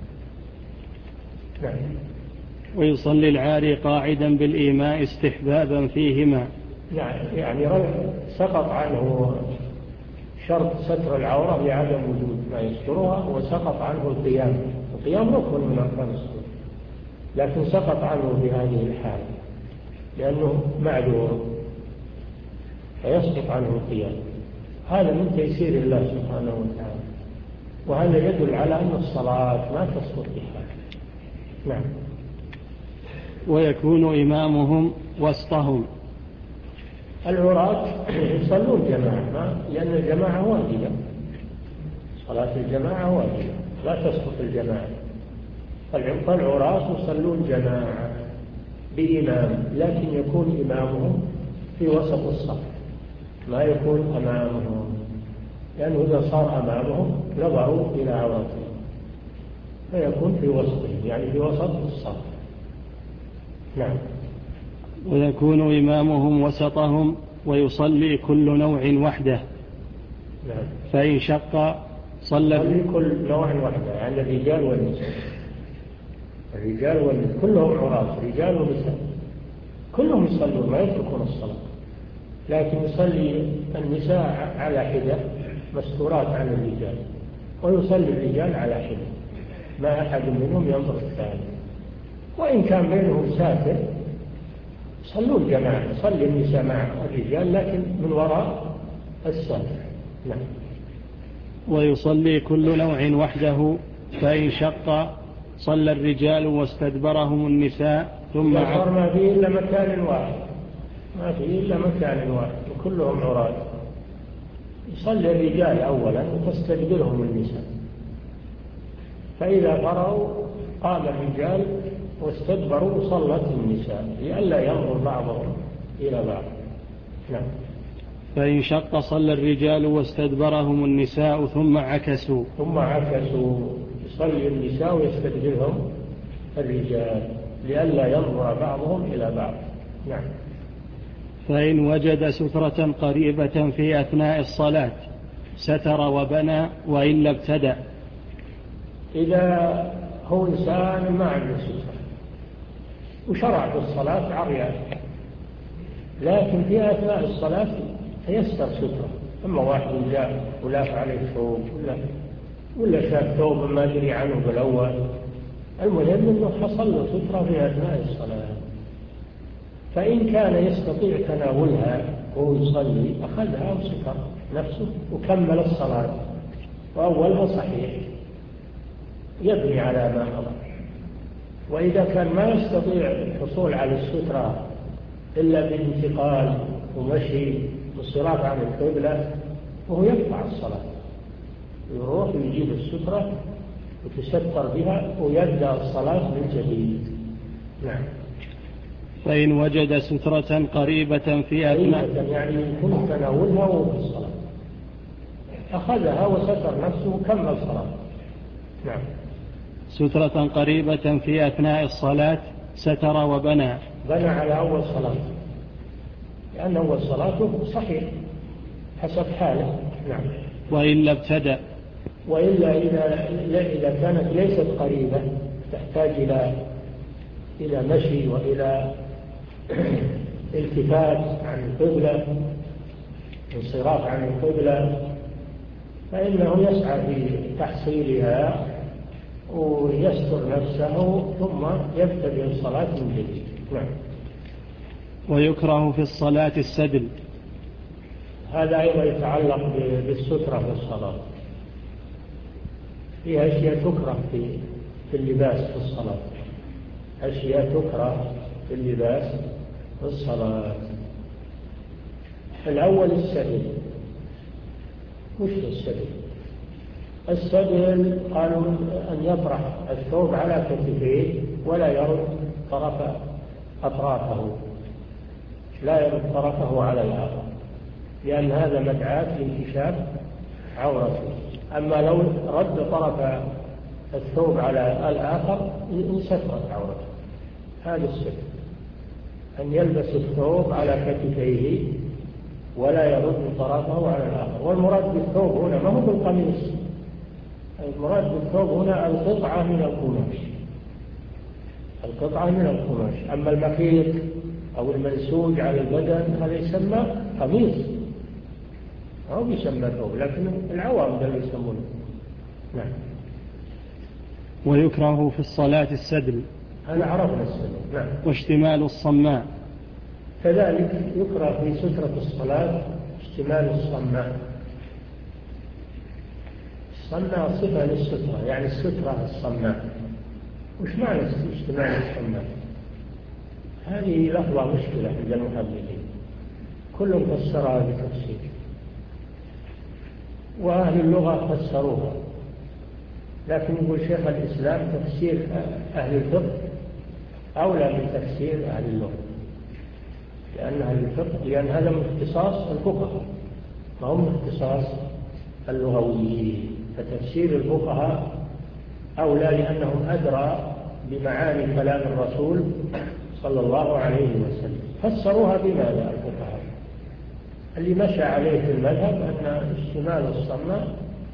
نعم. ويصلي العاري قاعدا بالإيماء استحبابا فيهما. يعني يعني سقط عنه شرط ستر العورة لعدم وجود ما يسترها، وسقط عنه القيام. القيام ركن من أركان الصلاة، لكن سقط عنه في هذه الحال لأنه معذور فيسقط عنه القيام. هذا من تيسير الله سبحانه وتعالى، وهذا يدل على أن الصلاة ما تسقط بحال. نعم. ويكون إمامهم وسطهم. العراة يصلون جماعة لأن الجماعة واجبة، صلاة الجماعة واجبة لا تسقط الجماعة. فالعراة يصلون جماعة بإمام، لكن يكون إمامهم في وسط الصف ما يكون أمامهم، لأنه إذا صار أمامهم نظروا إلى عورتهم، فيكون في وسطهم يعني في وسط الصف. نعم. ويكون إمامهم وسطهم ويصلي كل نوع وحده. نعم. فإن شق صلى يصلي كل نوع وحده، يعني الرجال والنساء الرجال والنساء كلهم عراة، رجال ونساء كلهم يصلون ما يتركون الصلاة، لكن يصلي النساء على حدة مستورات عن الرجال، ويصلي الرجال على حدة ما أحد منهم ينظر الثاني. وإن كان بينهم ساتر صلوا الجماعة، صلي النساء مع الرجال لكن من وراء الساتر. نعم. ويصلي كل نوع وحده. فإن شق صلى الرجال واستدبرهم النساء ثم صار ما فيه إلا مكان واحد ما في إلا مكان واحد وكلهم عراة. يصلي الرجال أولا وتستقبلهم النساء، فإذا فرغوا قام الرجال واستدبروا وصلت النساء لئلا ينظر بعضهم إلى بعض. نعم. فإن شق صلى الرجال واستدبرهم النساء ثم عكسوا ثم عكسوا يصلي النساء ويستدبرهم الرجال لئلا ينظر بعضهم إلى بعض. نعم. فإن وجد سترة قريبة في أثناء الصلاة ستر وبنى وإلا ابتدأ. إذا هو إنسان ما عنده سترة وشرع في الصلاة عريان، لكن في أثناء الصلاة يستر سترة، أما واحد جاء ولاف عليه ثوب ولا, ولا شاف ثوب ما دري عنه بالأول، المهم أنه حصل له سترة في أثناء الصلاة، فإن كان يستطيع تناولها وهو يصلي أخذها وستر نفسه وكمل الصلاة وأولها صحيح يبني على ما مضى. وإذا كان ما يستطيع الحصول على السترة إلا بانتقال ومشي والصراف عن القبلة وهو يقطع الصلاة، يروح ويجيب السترة وتستر بها ويبدأ الصلاة من جديد. نعم. فإن وجد سترة قريبة في أثناء يعني يكون تناولها وهو في الصلاة أخذها وستر نفسه وكمل صلاة. نعم. سترة قريبة في أثناء الصلاة ستر وبنى بنى على أول صلاة، لأن أول صلاته صحيح حسب حاله. نعم. وإلا ابتدأ. وإلا إذا, إذا كانت ليست قريبة تحتاج إلى إلى مشي وإلى التفات عن القبلة انصراف عن القبلة، فإنه يسعى في تحصيلها ويستر نفسه ثم يبتدئ الصلاة من جديد. نعم. ويكره في الصلاة السدل. هذا أيضا يتعلق بالسترة في الصلاة. فيها أشياء تكره في في اللباس في الصلاة، أشياء تكره في اللباس في الصلاة. الأول السدل. وش السدل؟ السدل قالوا أن يطرح الثوب على كتفيه ولا يرد طرف أطرافه، لا يرد طرفه على الآخر، لأن هذا مدعاة لانكشاف عورته. أما لو رد طرف الثوب على الآخر انسترت عورته. هذا السدل، أن يلبس الثوب على كتفيه ولا يرد طرفه على الآخر. والمراد بالثوب هنا ما هو بالقميص، المراد بالثوب هنا القطعة من القماش، القطعة من القماش. أما المخيط أو المنسوج على البدن هذا يسمى قميص أو يسمى ثوب، لكن العوام ده يسمونه. نعم. ويكره في الصلاة السدل. هذا عرفنا السدل. نعم. واشتمال الصماء. كذلك يكره في سترة الصلاة اشتمال الصماء. الصماء صفة للسترة، يعني السترة الصماء. وش معنى اشتمال الصماء؟ هذه لفظة مشكلة عند المحدثين، كلهم فسرها بتفسير، وأهل اللغة فسروها، لكن يقول شيخ الإسلام تفسير أهل الفقه أولى من تفسير أهل اللغة، لأن أهل الفقه لأن هذا من اختصاص الفقهاء ما هو من اختصاص اللغويين، فتفسير الفقهاء أولى لأنهم أدرى بمعاني كلام الرسول صلى الله عليه وسلم. فسروها بماذا الفقهاء؟ اللي مشى عليه في المذهب أن اشتمال الصماء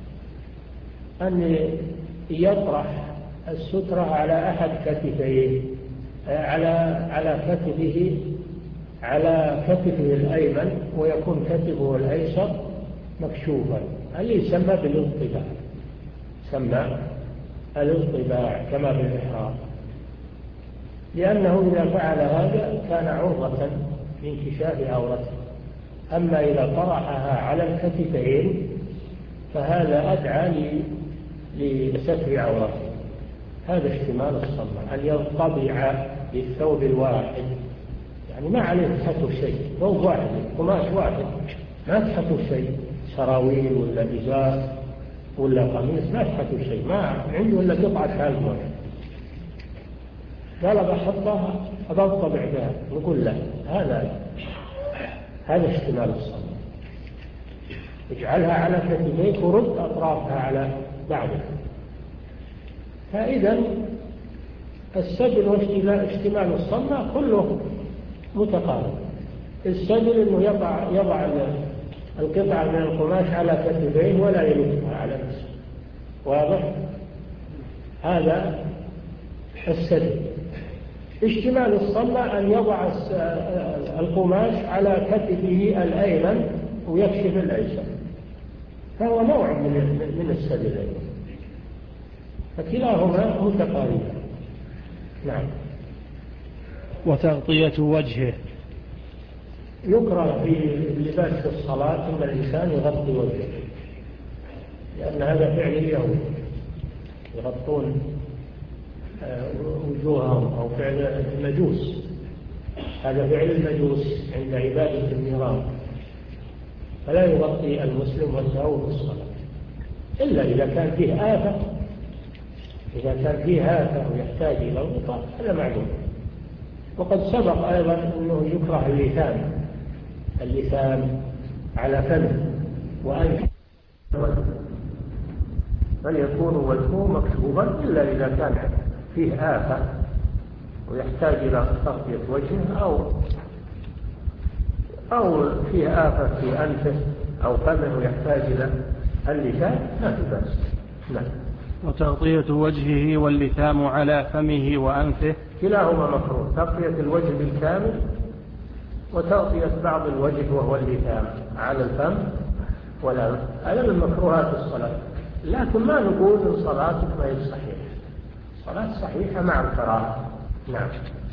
أن يطرح السترة على أحد كتفيه، على على كتفه على كتفه الأيمن، ويكون كتفه الأيسر مكشوفا، اللي يسمى بالاضطباع، سمى الاضطباع كما في الإحرام، لأنه إذا فعل هذا كان عرضة لانكشاف عورته. أما إذا طرحها على الكتفين فهذا أدعى لستر عورته. هذا اشتمال الصماء، أن ينطبع بالثوب الواحد، يعني ما عليه تحته شيء، ثوب واحد قماش واحد ما تحته شيء، سراويل ولا إزار ولا قميص ما تحته شيء، ما عنده إلا قطعة هذا واحد، قال بحطها أبطبع بها، نقول لا، هذا هذا اشتمال الصلاة، اجعلها على كتفيك ورد أطرافها على بعضها. فإذا السبل واشتمال الصلاة كله متقارب. السبل أنه يضع, يضع القطعة من القماش على كتفين ولا يلفها على نفسه، واضح؟ هذا السبل. اشتمال الصلاة أن يضع القماش على كتفه الأيمن ويكشف الأيسر، فهو نوع من من السبيلين، فكلاهما متقاربان. نعم. وتغطية وجهه، يكره في اللباس في الصلاة أن الإنسان يغطي وجهه، لأن هذا فعل اليهود، يغطون وجوههم، أو فعل المجوس، هذا فعل المجوس عند عبادة النيران، فلا يغطي المسلم وجهه في الصلاة إلا إذا كان فيه آفة، إذا كان فيه آفة ويحتاج إلى الغطاء هذا معلوم. وقد سبق أيضا أنه يكره اللثام، اللثام على فمه وأنفه، بل يكون وجهه مكشوفا إلا إذا كان فيه آفة ويحتاج إلى تغطية وجهه، أو أو فيه آفة في أنفه أو فمه ويحتاج إلى اللثام ما في بأس. نعم. وتغطية وجهه واللثام على فمه وأنفه كلاهما مكروه، تغطية الوجه بالكامل وتغطية بعض الوجه وهو اللثام على الفم والأنف، هذا من مكروهات الصلاة. لكن ما نقول إن صلاتك ما هي صحيحة، صلاة صحيحة مع الكراهة. نعم.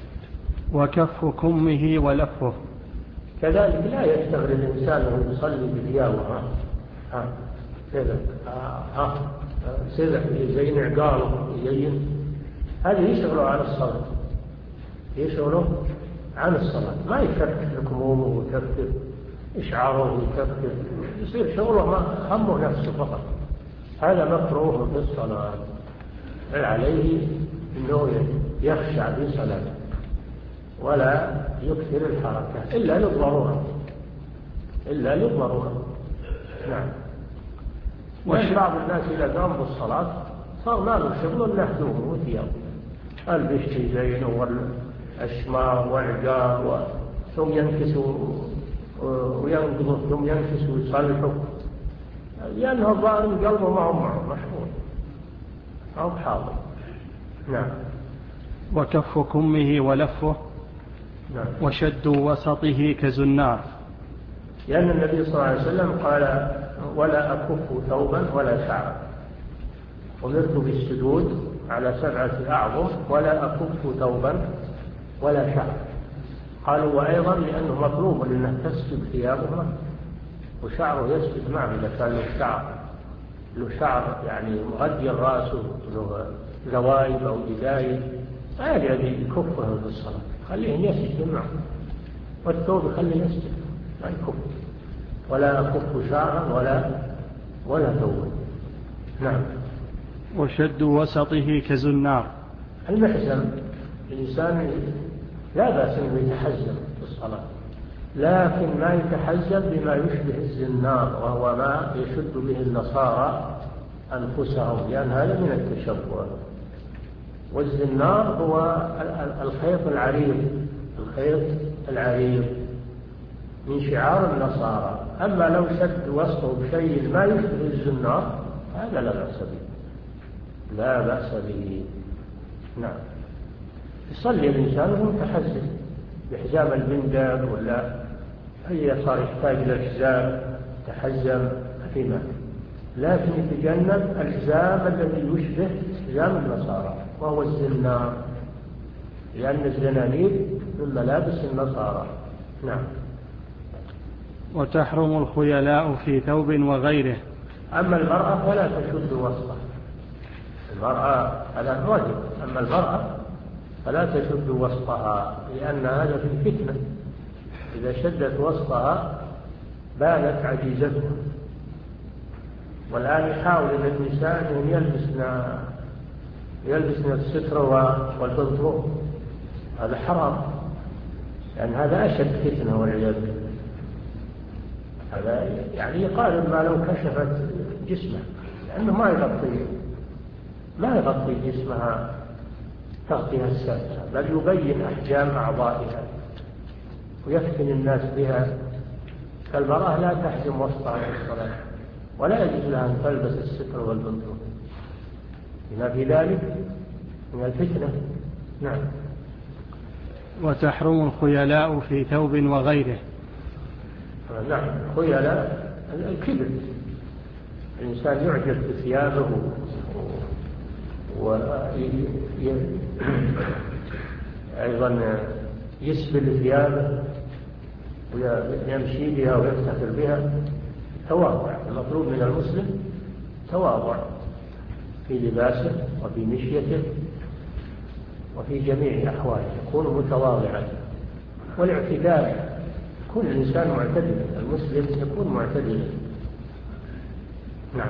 وكف كمه ولفه، كذلك لا يشتغل الإنسان وهو يصلي بثيابه، ها ها كذا ها سلع زي نعقاله يزين، هذا يشغله عن الصلاة، يشغله عن الصلاة، ما يكفر كمومه ويكفر إشعاره ويكفر، يصير شغله همه نفسه فقط، هذا مكروه في الصلاة، عليه أنه يخشع في صلاته ولا يكثر الحركة إلا للضرورة، إلا للضرورة. نعم. وإن بعض الناس إذا قام بالصلاة صار ما له شغل إلا هدومه وثيابه، البشت زينه والأشمار والعقال، ثم ينكس وينقض ثم ينكس ويصلحه، لأنه الظاهر من قلبه ما هو معه مشغول أو حاضر. نعم. وكف كمه ولفه. نعم. وشد وسطه كزنار، لأن النبي صلى الله عليه وسلم قال ولا أكف ثوبا ولا شعرا، أمرت بالسجود على سبعة أعظم ولا أكف ثوبا ولا شعرا. قالوا وأيضا لأنه مطلوب أنه تسجد ثيابها وشعره يسجد معه، إذا كان له شعر له شعر يعني مغطي الرأس له زوايد أو جدايد، ما يجب يكفه في الصلاة، خليه يسجد معه، والثوب يخليه يسجد ما يكف، ولا أكف شعرا ولا ولا ثوبا. نعم. وشد وسطه كزنار، المحزم الإنسان لا بأس أنه يتحزم في الصلاة، لكن ما يتحزم بما يشبه الزنار، وهو ما يشد به النصارى أنفسهم، لأن هذا من التشبه. والزنار هو الخيط العريض، الخيط العريض من شعار النصارى. أما لو شد وسطه بشيء ما يشبه الزنار هذا لا بأس به، لا بأس به. نعم. يصلي الإنسان وهو متحزم بحزام البندق، ولا هي صار يحتاج إلى الحزام تحزم فيما، لكن يتجنب الحزام الذي يشبه حزام النصارى وهو الزنار، لأن الزنانير من ملابس النصارى. نعم. وتحرم الخيلاء في ثوب وغيره. أما المرأة فلا تشد وسطها، المرأة على الرجل، أما المرأة فلا تشد وسطها، لأن هذا في الفتنة، إذا شدت وسطها بانت عجيزتها. والآن يحاول النساء أن يلبسن يلبسن الستر والبنطلون، هذا حرام، لأن هذا أشد فتنة والعياذ بالله. هذا يعني يقارن ما لو كشفت جسمه، لأنه ما يغطي ما يغطي جسمها تغطية السادسة، بل يبين أحجام أعضائها ويفتن الناس بها. فالمرأة لا تحجم وسطها في الصلاة، ولا يجوز لها أن تلبس الستر والبنطلون لما في ذلك من الفتنة. نعم. وتحرم الخيلاء في ثوب وغيره. نعم، الخيلاء الكبر، الإنسان يعجب بثيابه وأيضا يسبل ثيابه ويمشي بها ويفتخر بها. تواضع، المطلوب من المسلم تواضع في لباسه وفي مشيته وفي جميع أحواله، يكون متواضعا. والاعتدال، كل إنسان معتدل، المسلم يكون معتدلا. نعم.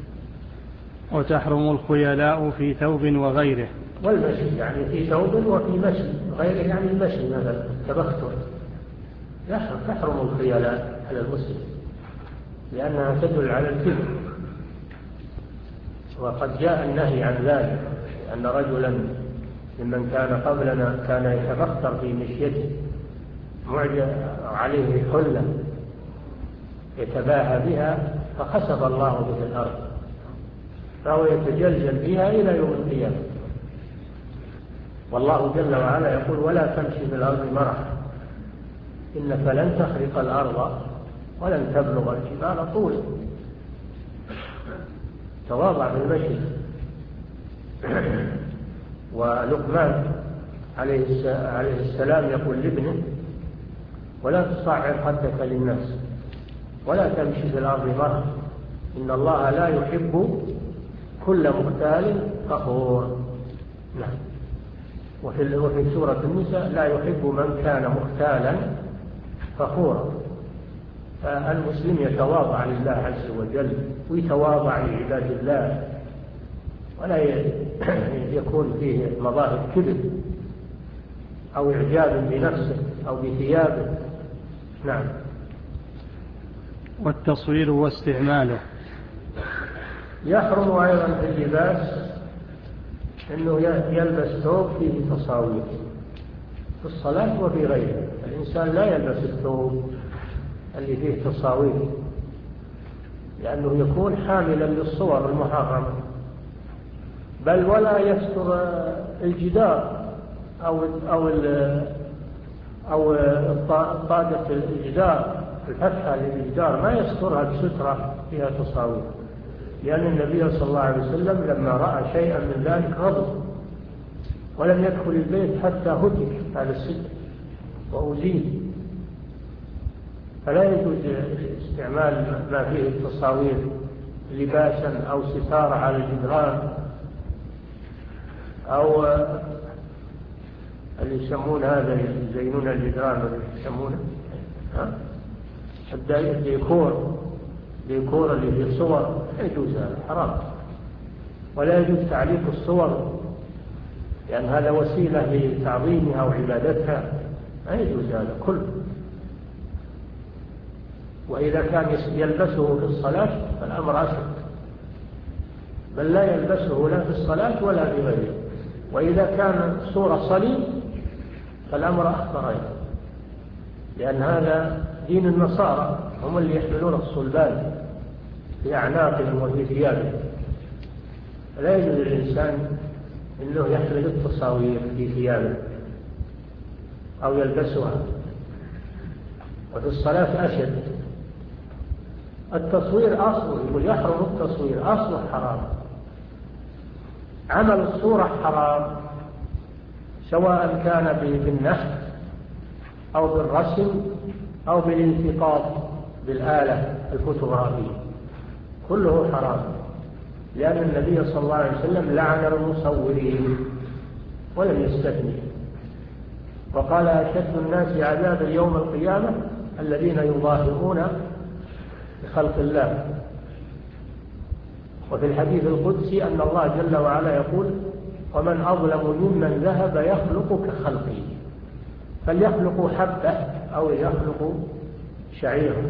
وتحرم الخيلاء في ثوب وغيره. والمشي يعني في ثوب وفي مشي، غيره يعني المشي مثلا التبختر، تحرم الخيلاء على المسلم لأنها تدل على الكبر. وقد جاء النهي عن ذلك، أن رجلا ممن كان قبلنا كان يتبختر في مشيته، معجب عليه حلة يتباهى بها، فخسف الله به الأرض، فهو يتجلجل بها إلى يوم القيامة. والله جل وعلا يقول: ولا تمشي في الأرض مرحا إنك لن تخرق الأرض ولن تبلغ الجبال طولا. تواضع بالمشي. ولقمان عليه السلام يقول لابنه: ولا تصعر خدك للناس ولا تمشي في الأرض مرحا إن الله لا يحب كل مختال فخور. نعم. وفي وفي سورة النساء: لا يحب من كان مختالا فخورا. فالمسلم يتواضع لله عز وجل ويتواضع لعباد الله، ولا يكون فيه مظاهر كبر أو إعجاب بنفسه أو بثيابه. نعم. والتصوير واستعماله. يحرم أيضا في اللباس أنه يلبس ثوب فيه تصاوير في الصلاة وفي غيرها. الإنسان لا يلبس الثوب اللي فيه تصاوير، لأنه يكون حاملا للصور المحرمة. بل ولا يستر الجدار أو أو أو طاقة الجدار، الفتحة للجدار ما يسترها بسترة فيها تصاوير، لأن النبي صلى الله عليه وسلم لما رأى شيئا من ذلك غضب ولم يدخل البيت حتى هتك على الستر وأزيل. فلا يجوز استعمال ما فيه التصاوير لباسا أو ستارة على الجدران، أو اللي يسمون هذا يزينون الجدران اللي يسمونه الديكور، ديكور اللي فيه صور، لا يجوز، هذا حرام. ولا يجوز تعليق الصور، لأن هذا وسيلة لتعظيمها وعبادتها، لا يجوز هذا كله. وإذا كان يلبسه في الصلاة فالأمر أشد، بل لا يلبسه لا في الصلاة ولا في غيره. وإذا كان صورة صليب فالأمر أخطر أيضا، لأن هذا دين النصارى، هم اللي يحملون الصلبان في أعناقهم وفي ثيابهم. فلا يجوز للإنسان أنه يحمل التصاوير في ثيابه أو يلبسها. وفي الصلاة أشد. التصوير أصله، يقول يحرم التصوير، أصله حرام. عمل الصورة حرام، سواء كان بالنحت أو بالرسم أو بالالتقاط بالآلة الفوتوغرافية، كله حرام، لأن النبي صلى الله عليه وسلم لعن المصورين ولم يستثني. وقال أشد الناس عذابا يوم القيامة الذين يظاهرون بخلق الله. وفي الحديث القدسي أن الله جل وعلا يقول ومن أظلم ممن ذهب يخلق كخلقه، فليخلقوا حبة أو يخلقوا شعيرا.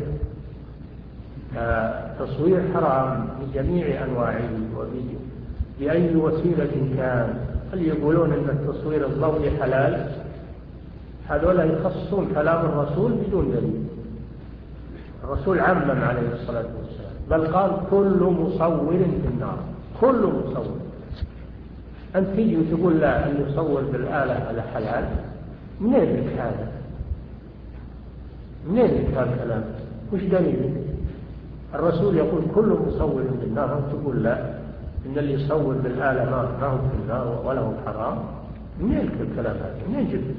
تصوير حرام بجميع أنواعه وبأي وسيلة كان. اللي يقولون أن التصوير الضوئي حلال هذولا يخصصون كلام الرسول بدون دليل. الرسول عمم عليه الصلاة والسلام بل قال كل مصور في النار، كل مصور. أنت تيجي وتقول لا اللي يصور بالآلة على حلال، منين لك هذا؟ منين لك هذا الكلام؟ وش دليل؟ الرسول يقول كل مصور في النار، أنت تقول لا إن اللي يصور بالآلة ما هو في النار ولا هو حرام. منين لك الكلام هذا؟ منين جبت؟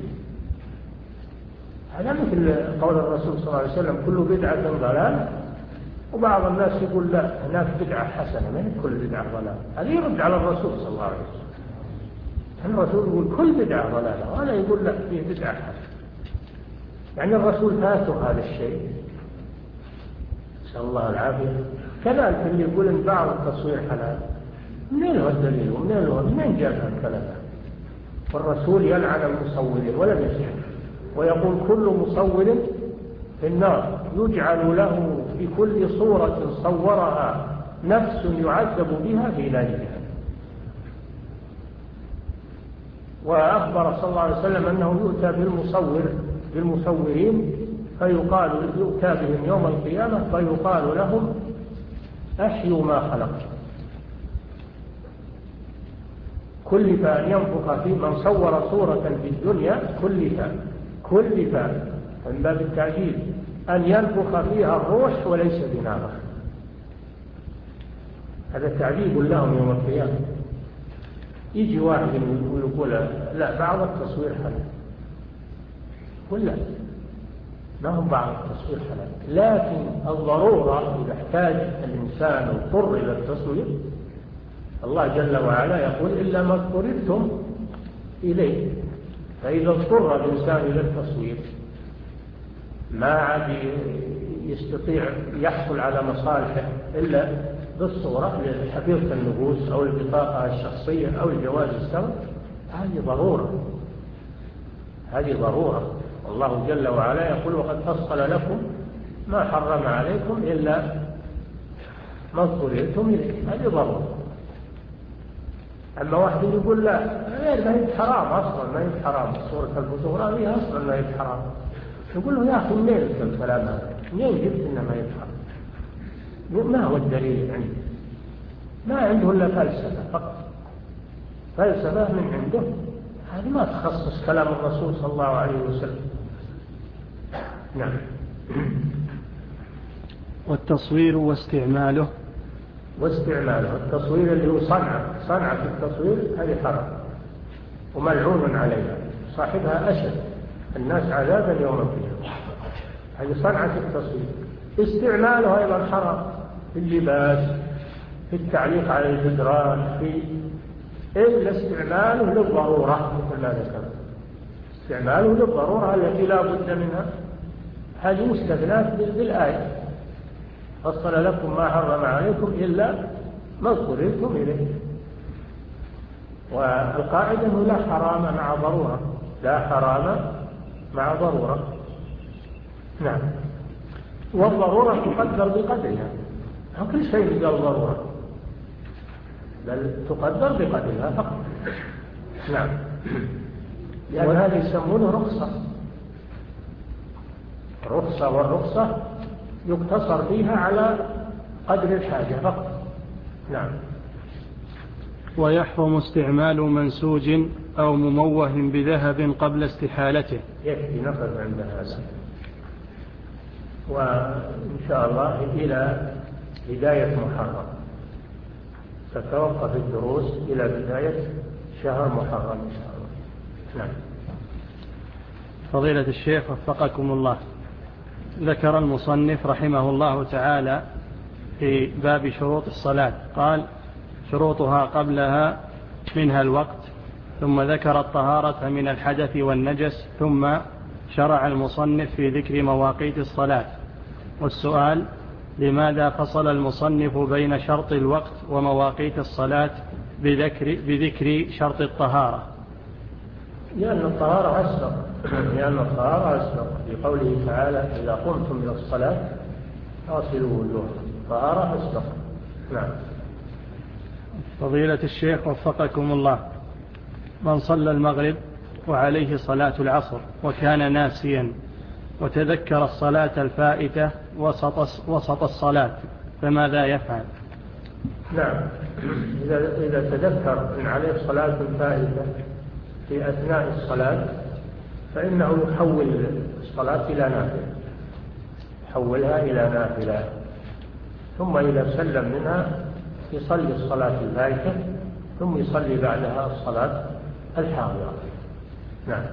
هذا مثل قول الرسول صلى الله عليه وسلم كل بدعة ضلال، وبعض الناس يقول لا هناك بدعة حسنة، ما هي كل بدعة ضلال. هذا يرد على الرسول صلى الله عليه وسلم. الرسول يقول كل بدعة ضلالة، وهذا يقول لا فيه بدعة حسنة. يعني الرسول فاته هذا الشيء، نسأل الله العافية. كذلك اللي يقول ان بعض التصوير حلال، منين هو الدليل ومنين هو منين جاء هذا الكلام؟ والرسول يلعن المصورين ولم يسمع، ويقول كل مصور في النار يجعل له في كل صورة صورها نفس يعذب بها في نار جهنم. وأخبر صلى الله عليه وسلم أنه يؤتى بالمصور بالمصورين فيقال يؤتى بهم يوم القيامة فيقال لهم أحيوا ما خلق. كلف أن ينفخ في من صور صورة في الدنيا، كلف كلف من باب التعجيل أن ينفخ فيها الروح وليس بنار. هذا تعذيب لهم يوم القيامة. يجي واحد ويقول لا بعض التصوير حلال، ولا ما هم بعض التصوير حلال، لكن الضرورة إذا احتاج الإنسان اضطر إلى التصوير الله جل وعلا يقول إلا ما اضطررتم إليه. فإذا اضطر الإنسان إلى التصوير ما عاد يستطيع يحصل على مصالحه إلا بالصورة لحفيظة النفوس أو البطاقة الشخصية أو الجواز السفر، هذه ضرورة، هذه ضرورة. الله جل وعلا يقول وقد فصل لكم ما حرم عليكم إلا ما اضطررتم إليه، هذه ضرورة. أما واحد يقول لا ما هي حرام أصلا، ما هي حرام صورة الفوتوغرافية أصلا ما هي حرام، يقول له يا أخي منين الكلام هذا؟ منين جبت إنه ما هي حرام؟ ما هو الدليل عنده؟ ما عنده إلا فلسفة فقط، فلسفة من عنده، هذه ما تخصص كلام الرسول صلى الله عليه وسلم. نعم. والتصوير واستعماله واستعماله التصوير اللي هو صنعة صنعة التصوير هذه حرام وملعون عليها، صاحبها أشد الناس عذابا يوم القيامة. هذه صنعة التصوير. استعماله أيضا حرام في اللباس، في التعليق على الجدران، في إلا استعماله للضرورة مثل ما ذكر، استعماله للضرورة التي لا بد منها، هذه مستثنات بالآية فصل لكم ما حرم عليكم إلا ما اضطررتم إليه. والقاعدة أنه لا حرام مع ضرورة، لا حرام مع ضرورة. نعم. والضرورة تقدر بقدرها، كل شيء قال ضرورة بل تقدر بقدرها فقط. نعم. لأن يعني هذا يسمونه رخصة، رخصة والرخصة يقتصر فيها على قدر الحاجة فقط. نعم. ويحرم استعمال منسوج أو مموه بذهب قبل استحالته. يكفي نقف عند هذا، وإن شاء الله إلى بداية محرم ستوقف الدروس إلى بداية شهر محرم إن شاء الله. نعم. فضيلة الشيخ وفقكم الله، ذكر المصنف رحمه الله تعالى في باب شروط الصلاة قال شروطها قبلها منها الوقت ثم ذكر الطهارة من الحدث والنجس، ثم شرع المصنف في ذكر مواقيت الصلاة. والسؤال: لماذا فصل المصنف بين شرط الوقت ومواقيت الصلاة بذكر, بذكر شرط الطهارة؟ لأن الطهارة أسبق لأن الطهارة أسبق في قوله تعالى: إذا قمتم إلى الصلاة فاغسلوا وجوهكم. الطهارة أسبق. نعم. فضيلة الشيخ وفقكم الله، من صلى المغرب وعليه صلاة العصر وكان ناسيا وتذكر الصلاة الفائتة وسط, وسط الصلاة فماذا يفعل؟ نعم، إذا, إذا تذكر أن عليه صلاة فائتة في أثناء الصلاة فإنه يحول الصلاة إلى نافلة، يحولها إلى نافلة، ثم إذا سلم منها يصلي الصلاة الفائتة ثم يصلي بعدها الصلاة الحاضرة. نعم.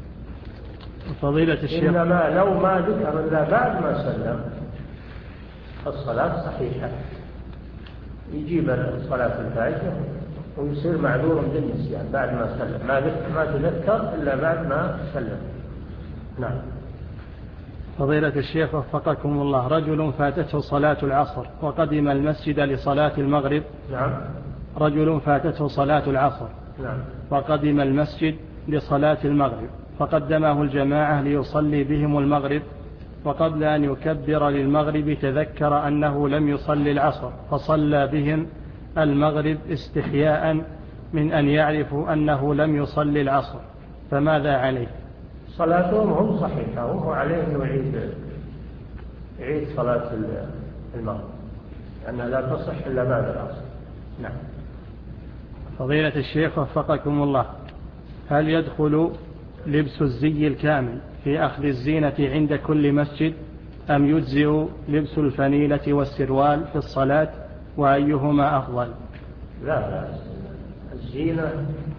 فضيلة الشيخ، إنما لو ما ذكر إلا بعد ما سلم الصلاة صحيحة، يجيب الصلاة الفائتة ويصير معذور بالنسيان بعد ما سلم، ما ما تذكر إلا بعد ما سلم. نعم. فضيلة الشيخ وفقكم الله، رجل فاتته صلاة العصر وقدم المسجد لصلاة المغرب. نعم. رجل فاتته صلاة العصر. نعم. وقدم المسجد لصلاة المغرب، فقدمه الجماعة ليصلي بهم المغرب، وقبل أن يكبر للمغرب تذكر أنه لم يصلي العصر فصلى بهم المغرب استحياء من أن يعرفوا أنه لم يصلي العصر، فماذا عليه؟ صلاتهم هم صحيحة، وهو عليه أنه يعيد يعيد صلاة المغرب لأنها لا تصح إلا بعد العصر. نعم. فضيلة الشيخ وفقكم الله، هل يدخل لبس الزي الكامل في أخذ الزينة عند كل مسجد، أم يجزئ لبس الفنيلة والسروال في الصلاة، وأيهما أفضل؟ لا لا، الزينة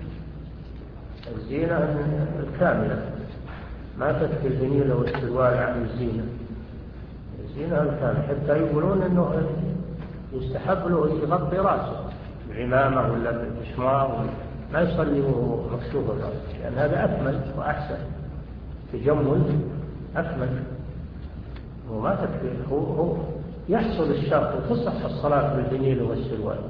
الزينة الكاملة، ما تكفي الفنيلة والسروال عن الزينة. الزينة الكاملة، حتى يقولون أنه يستحب له يغطي رأسه بعمامة ولا بشمار، ما يصلي وهو مكشوف الرأس، لأن هذا أكمل وأحسن، تجمل أكمل، وما تكفي. هو, هو يحصل الشرط وتصح الصلاة بالفنيل والسروال،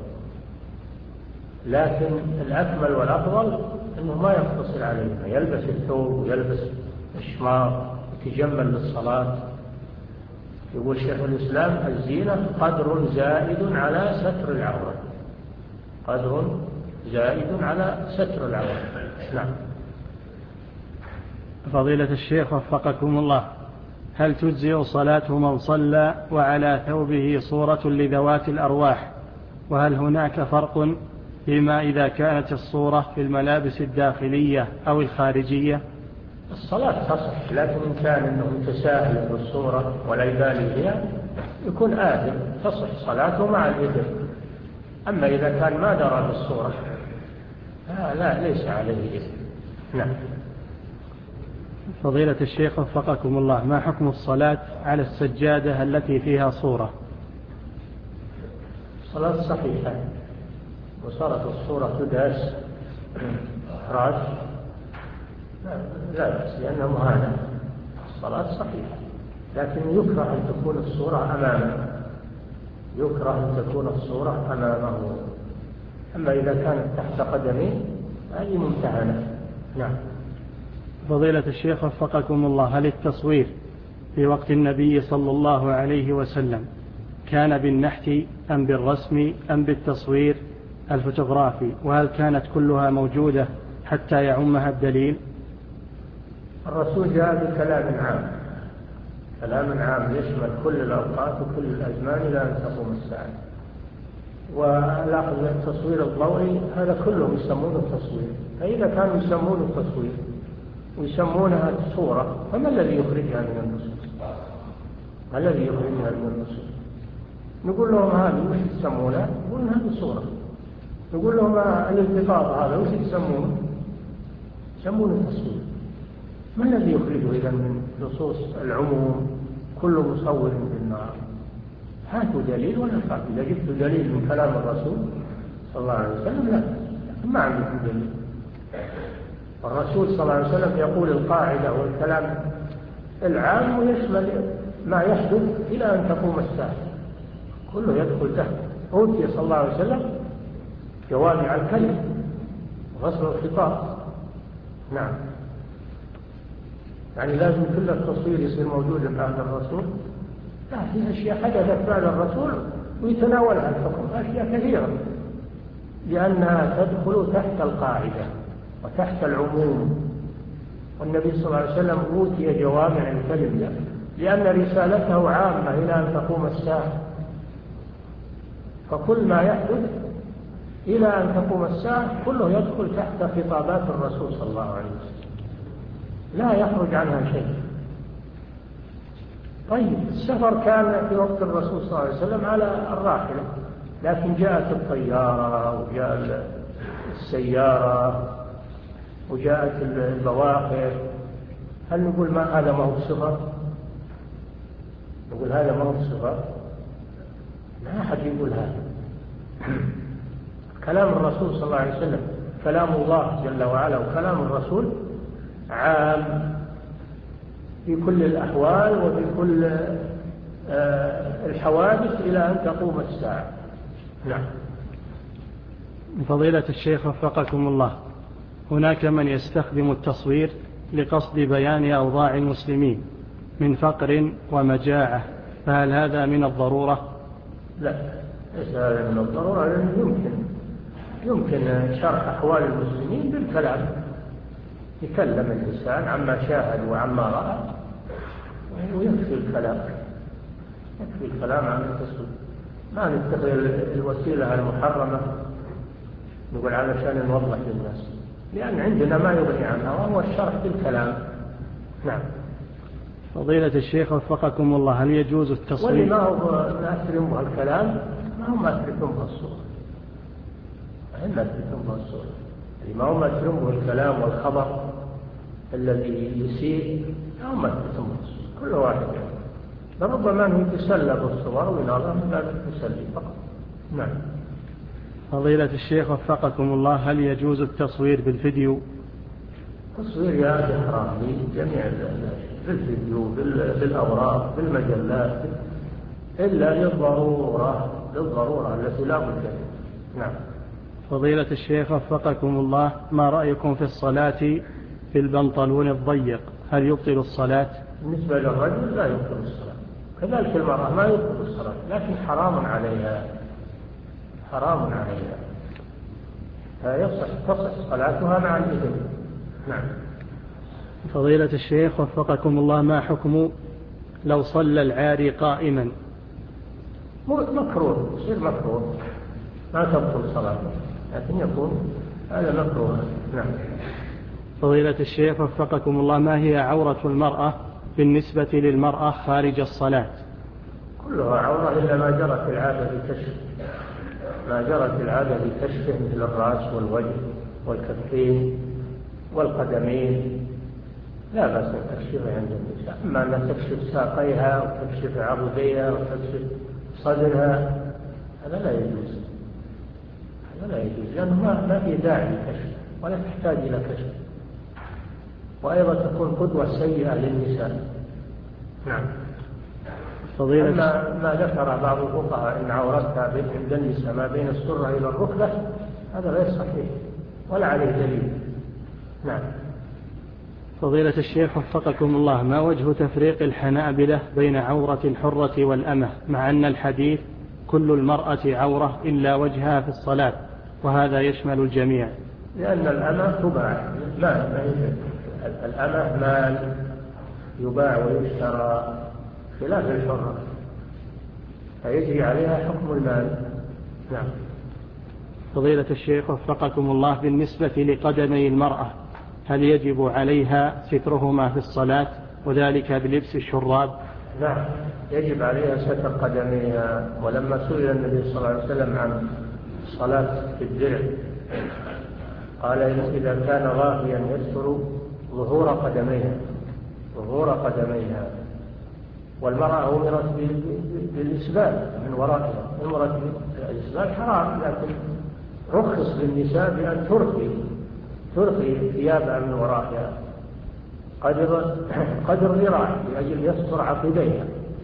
لكن الأكمل والأفضل أنه ما يقتصر عليها، يلبس الثوب ويلبس الشمار ويتجمل للصلاة. يقول شيخ الإسلام: الزينة قدر زائد على ستر العورة، قدر زائد على ستر العورة. نعم. فضيلة الشيخ وفقكم الله، هل تجزئ صلاة من صلى وعلى ثوبه صورة لذوات الأرواح؟ وهل هناك فرق فيما إذا كانت الصورة في الملابس الداخلية أو الخارجية؟ الصلاة تصح، لكن إن كان أنه متساهل بالصورة ولا يبالي بها يكون آثم، تصح صلاته مع الإثم. أما إذا كان ما درى بالصورة لا, لا ليس عليه إثم. نعم. فضيلة الشيخ وفقكم الله، ما حكم الصلاة على السجادة التي فيها صورة؟ صلاة صحيحة، وصارت الصورة تداس إخراج لا بأس، لأنها مهانة. الصلاة صحيحة، لكن يكره أن تكون الصورة أمامه، يكره أن تكون الصورة أمامه. أما إذا كانت تحت قدمه هذه ممتهنة. نعم. فضيلة الشيخ وفقكم الله، هل التصوير في وقت النبي صلى الله عليه وسلم كان بالنحت أم بالرسم أم بالتصوير الفوتوغرافي؟ وهل كانت كلها موجودة حتى يعمها الدليل؟ الرسول جاء بكلام عام، كلام عام يشمل كل الأوقات وكل الأزمان إلى أن تقوم الساعة. والأخذ التصوير الضوئي هذا كله يسمونه التصوير، فإذا كانوا يسمونه التصوير ويسمونها الصورة فما الذي يخرجها من النصوص؟ ما الذي يخرجها من النصوص؟ نقول لهم هذه وش تسمونها؟ يقولون هذه صورة. نقول لهم الالتقاط هذا وش تسمونه؟ يسمونه التصوير. ما الذي يخرجه إذا من نصوص العموم كل مصور بالنار؟ هاتوا دليل ولا فرق. إذا جبت دليل من كلام الرسول صلى الله عليه وسلم لا، ما عندكم دليل. الرسول صلى الله عليه وسلم يقول القاعدة والكلام العام ويشمل ما يحدث إلى أن تقوم الساعة، كله يدخل تحت. أوتي صلى الله عليه وسلم جوامع الكلم وغسل الخطاب. نعم، يعني لازم كل التصوير يصير موجود بعد الرسول؟ لا، في أشياء حدثت بعد الرسول ويتناولها الحكم، أشياء كثيرة، لأنها تدخل تحت القاعدة وتحت العموم. والنبي صلى الله عليه وسلم أوتي جوامع الكلم لأن رسالته عامة إلى أن تقوم الساعة، فكل ما يحدث إلى أن تقوم الساعة كله يدخل تحت خطابات الرسول صلى الله عليه وسلم، لا يخرج عنها شيء. طيب، السفر كان في وقت الرسول صلى الله عليه وسلم على الراحلة، لكن جاءت الطيارة وجاء السيارة وجاءت البواخر، هل نقول ما هذا ما هو سفر؟ نقول هذا ما هو سفر؟ لا أحد يقول هذا. كلام الرسول صلى الله عليه وسلم كلام الله جل وعلا، وكلام الرسول عام في كل الأحوال وفي كل الحوادث إلى أن تقوم الساعة. نعم. فضيلة الشيخ وفقكم الله، هناك من يستخدم التصوير لقصد بيان أوضاع المسلمين من فقر ومجاعة، فهل هذا من الضرورة؟ لا، ليس هذا من الضرورة، لأنه يمكن يمكن شرح أحوال المسلمين بالكلام، يكلم الإنسان عما شاهد وعما رأى، ويكفي الكلام، يكفي الكلام عن التصوير. ما نتخذ الوسيلة المحرمة نقول علشان نوضح للناس، لأن عندنا ما يغني عنها وهو الشرح بالكلام. نعم. فضيلة الشيخ وفقكم الله، هل يجوز التصوير؟ واللي ما هو مأثر به الكلام ما هو مأثر به الصورة، ما مأثر به الصورة، اللي ما هو مأثر به الكلام والخبر الذي يسيء ما هو مأثر به الصورة، كل واحد يعني. لربما أنه يتسلى بالصور وينظر من باب التسلي فقط. نعم. فضيلة الشيخ وفقكم الله، هل يجوز التصوير بالفيديو؟ التصوير يا أخي حرام لجميع بالفيديو بالأوراق بالمجلات إلا للضرورة للضرورة التي لا بد منها. نعم. فضيلة الشيخ وفقكم الله، ما رأيكم في الصلاة في البنطلون الضيق، هل يبطل الصلاة؟ بالنسبة للرجل لا يبطل الصلاة، كذلك المرأة ما يبطل الصلاة، لكن حرام عليها حرام عليها فيصح تصح صلاتها مع الإثم. نعم. فضيلة الشيخ وفقكم الله، ما حكم لو صلى العاري قائما؟ مكروه، يصير مكروه، ما تبطل صلاته، لكن يكون هذا مكروه. نعم. فضيلة الشيخ وفقكم الله، ما هي عورة المرأة بالنسبة للمرأة خارج الصلاة؟ كلها عورة إلا ما جرت العادة بكشف، ما جرت العادة بكشفه مثل الرأس والوجه والكفين والقدمين لا بأس أن تكشفها عند النساء، أما أن تكشف ساقيها وتكشف عضديها وتكشف صدرها هذا لا يجوز، هذا لا يجوز، لأنه ما, ما في داعي للكشف ولا تحتاج إلى كشف، وأيضا تكون قدوة سيئة للنساء. نعم. فضيلة أما ما ذكر بعض الفقهاء إن عورتها عند النساء ما بين السرة إلى الركبة هذا غير صحيح ولا عليه دليل. نعم. فضيلة الشيخ وفقكم الله، ما وجه تفريق الحنابلة بين عورة الحرة والأمة، مع أن الحديث كل المرأة عورة إلا وجهها في الصلاة، وهذا يشمل الجميع؟ لأن الأمة تباع، لا الأمة مال يباع ويشترى خلاف الحرة، فيجري عليها حكم المال. نعم. فضيلة الشيخ وفقكم الله، بالنسبة لقدمي المرأة هل يجب عليها سترهما في الصلاة وذلك بلبس الشراب؟ نعم، يجب عليها ستر قدميها، ولما سئل النبي صلى الله عليه وسلم عن الصلاة في الدرع قال إذا كان غافيا يستر ظهور قدميها ظهور قدميها والمرأة أمرت بالإسبال من ورائها، أمرت بالإسبال حرام، لكن رخص للنساء بأن ترخي ترخي ثيابها من ورائها قدر قدر ذراع لأجل يستر عقبيها.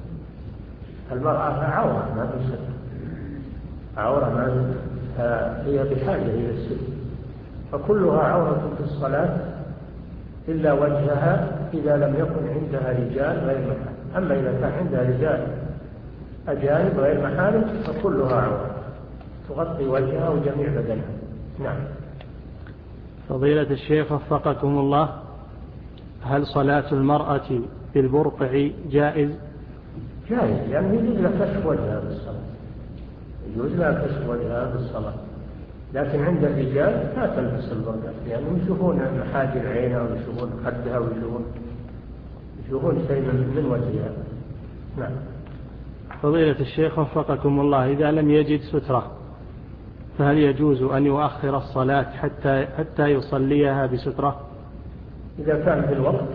المرأة عورة ما في ستر، عورة ما هي بحاجة إلى الستر، فكلها عورة في الصلاة إلا وجهها إذا لم يكن عندها رجال غير محارم. أما إذا كان عندها رجال أجانب غير محارم فكلها عورة تغطي وجهها وجميع بدنها. نعم. فضيلة الشيخ وفقكم الله، هل صلاة المرأة بالبرقع جائز؟ جائز، يعني يجوز لها كشف وجهها بالصلاة، يجوز لها كشف وجهها بالصلاة، لكن عند الرجال لا تلبس البرقع لأنهم يعني يشوفون محاجر عينها ويشوفون خدها ويشوفون يشوفون شيء من وجهها. نعم. فضيلة الشيخ وفقكم الله، إذا لم يجد سترة فهل يجوز أن يؤخر الصلاة حتى حتى يصليها بسترة؟ إذا كان في الوقت،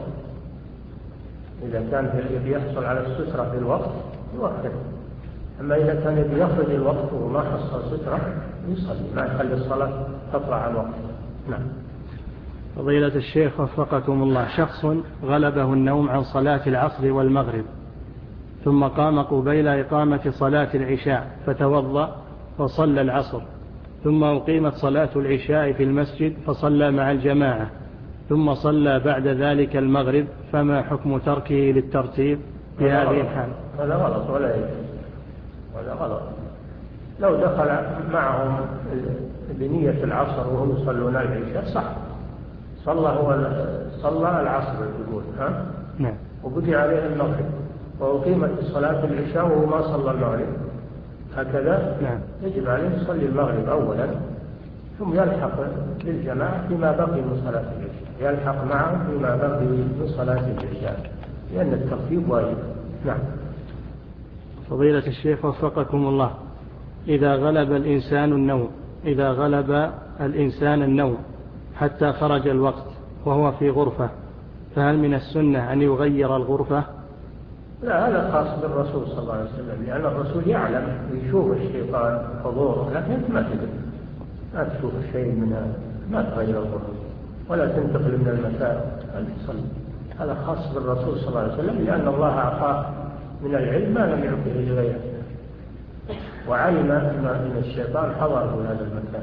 إذا كان يحصل على السترة في الوقت يؤخر، أما إذا كان يخرج الوقت وما حصل سترة يصلي، ما يخلي الصلاة تطلع عن وقتها. نعم. فضيلة الشيخ وفقكم الله، شخص غلبه النوم عن صلاة العصر والمغرب ثم قام قبيل إقامة صلاة العشاء فتوضأ وصلى العصر، ثم أقيمت صلاة العشاء في المسجد فصلى مع الجماعة، ثم صلى بعد ذلك المغرب، فما حكم تركه للترتيب في هذه الحال؟ هذا غلط ولا يجوز، هذا غلط. لو دخل معهم بنية العصر وهم يصلون العشاء صح، صلى هو صلى العصر يقول ها نعم، وبدي عليه المغرب وأقيمت صلاة العشاء وهو ما صلى المغرب، هكذا نعم. يجب عليه يصلي المغرب أولا ثم يلحق بالجماعة فيما بقي من صلاة العشاء، يلحق معهم فيما بقي من صلاة العشاء، لأن الترتيب واجب. نعم. فضيلة الشيخ وفقكم الله، إذا غلب الإنسان النوم إذا غلب الإنسان النوم حتى خرج الوقت وهو في غرفة، فهل من السنة أن يغير الغرفة؟ لا، هذا خاص بالرسول صلى الله عليه وسلم، لأن الرسول يعلم ويشوف الشيطان حضوره، لكن أنت ما تدري، ما تشوف شيء من هذا، ما تغير الغرفة ولا تنتقل من المكان أن تصلي. هذا خاص بالرسول صلى الله عليه وسلم، لأن الله أعطاه من العلم ما لم يعطه لغيره، وعلم أن الشيطان حضر في هذا المكان.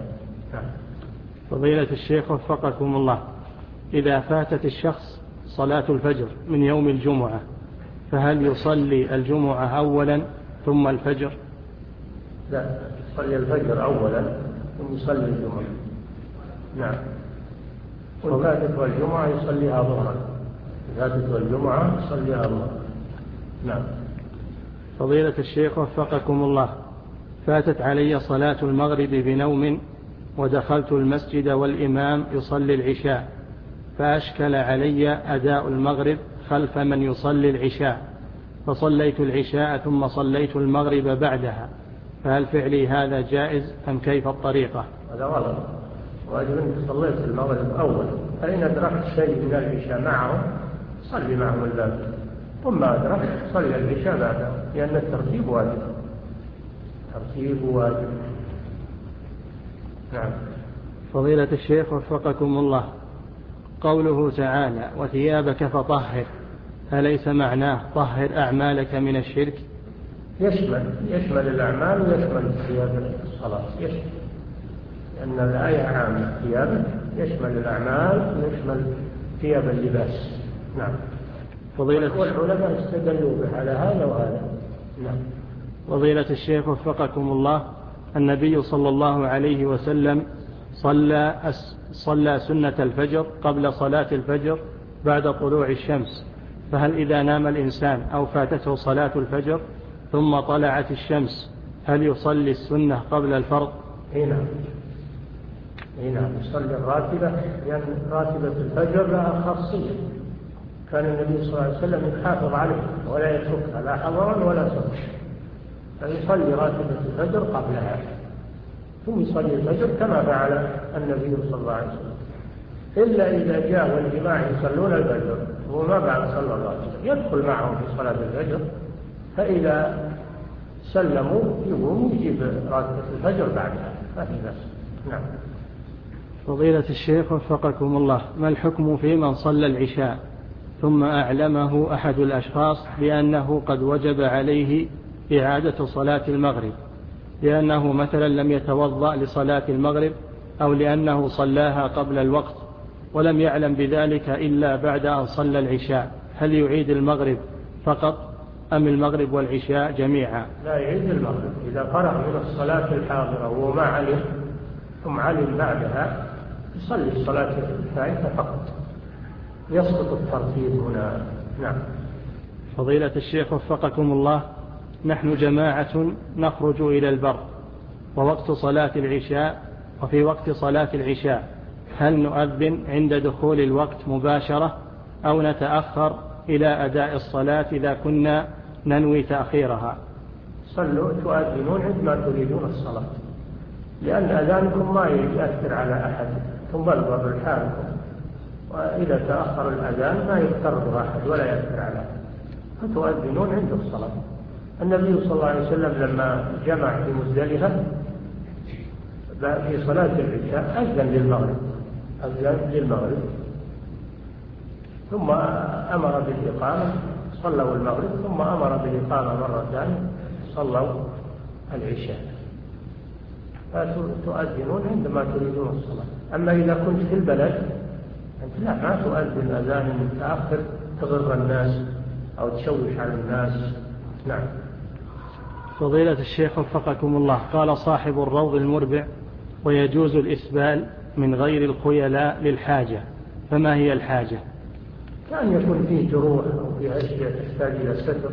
فضيلة الشيخ وفقكم الله، إذا فاتت الشخص صلاة الفجر من يوم الجمعة فهل يصلي الجمعة أولا ثم الفجر؟ لا، يصلي الفجر أولا ثم يصلي الجمعة. نعم. وفاتت الجمعة يصليها ظهرا، فاتت الجمعة يصليها ظهرا. نعم. فضيلة الشيخ وفقكم الله، فاتت علي صلاة المغرب بنوم ودخلت المسجد والإمام يصلي العشاء، فأشكل علي أداء المغرب خلف من يصلي العشاء، فصليت العشاء ثم صليت المغرب بعدها، فهل فعلي هذا جائز أم كيف الطريقة؟ هذا غلط، واجب أنك صليت المغرب أولا، فإن أدركت شيء من العشاء معهم صلي معهم الباقي، ثم أدركت صلي العشاء بعدها، لأن الترتيب واجب، ترتيب واجب. نعم. فضيلة الشيخ وفقكم الله، قوله تعالى وثيابك فطهر، أليس معناه طهر أعمالك من الشرك؟ يشمل يشمل الأعمال ويشمل ثياب الصلاة، يشمل، لأن الآية عامة، ثيابك يشمل الأعمال ويشمل ثياب اللباس. نعم. فضيلة والعلماء استدلوا به على هذا وهذا. نعم. فضيلة الشيخ وفقكم الله، النبي صلى الله عليه وسلم صلى صلى سنة الفجر قبل صلاة الفجر بعد طلوع الشمس، فهل إذا نام الإنسان أو فاتته صلاة الفجر ثم طلعت الشمس هل يصلي السنة قبل الفرض؟ هنا هنا يصلي الراتبة، لأن راتبة الفجر لها خاصية، كان النبي صلى الله عليه وسلم يحافظ عليه ولا يتركها لا حضرا ولا سرا، فيصلي راتبة الفجر قبلها ثم يصلي الفجر كما فعل النبي صلى الله عليه وسلم، إلا إذا جاء والجماعة يصلون الفجر وما بعد صلى الراتبة يدخل معهم في صلاة الفجر، فإذا سلموا يقوم يجيب راتبة الفجر بعدها، ما في بس. نعم. فضيلة الشيخ وفقكم الله، ما الحكم في من صلى العشاء ثم أعلمه أحد الأشخاص بأنه قد وجب عليه إعادة صلاة المغرب، لأنه مثلا لم يتوضأ لصلاة المغرب أو لأنه صلاها قبل الوقت ولم يعلم بذلك إلا بعد أن صلى العشاء، هل يعيد المغرب فقط أم المغرب والعشاء جميعا؟ لا، يعيد المغرب إذا فرغ من الصلاة الحاضرة وما علم ثم علم بعدها يصلي الصلاة الفائتة فقط، يسقط الترتيب هنا. نعم. فضيلة الشيخ وفقكم الله، نحن جماعة نخرج إلى البر ووقت صلاة العشاء، وفي وقت صلاة العشاء هل نؤذن عند دخول الوقت مباشرة أو نتأخر إلى أداء الصلاة إذا كنا ننوي تأخيرها؟ صلوا تؤذنون عندما تريدون الصلاة، لأن أذانكم ما يؤثر على أحد، ثم بلغوا حالكم، وإذا تأخر الأذان ما يضطر أحد ولا يأثر على أحد، فتؤذنون عند الصلاة. النبي صلى الله عليه وسلم لما جمع في مزدلفة في صلاة العشاء أذن للمغرب أذن للمغرب ثم أمر بالإقامة، صلوا المغرب ثم أمر بالإقامة مرة ثانية، صلوا العشاء. فتؤذنون عندما تريدون الصلاة. أما إذا كنت في البلد أنت لا ما تؤذن أذان متأخر تضر الناس أو تشوش على الناس. نعم. فضيلة الشيخ وفقكم الله، قال صاحب الروض المربع: ويجوز الإسبال من غير الخيلاء للحاجة، فما هي الحاجة؟ كان يكون فيه جروح أو فيه أشياء تحتاج إلى ستر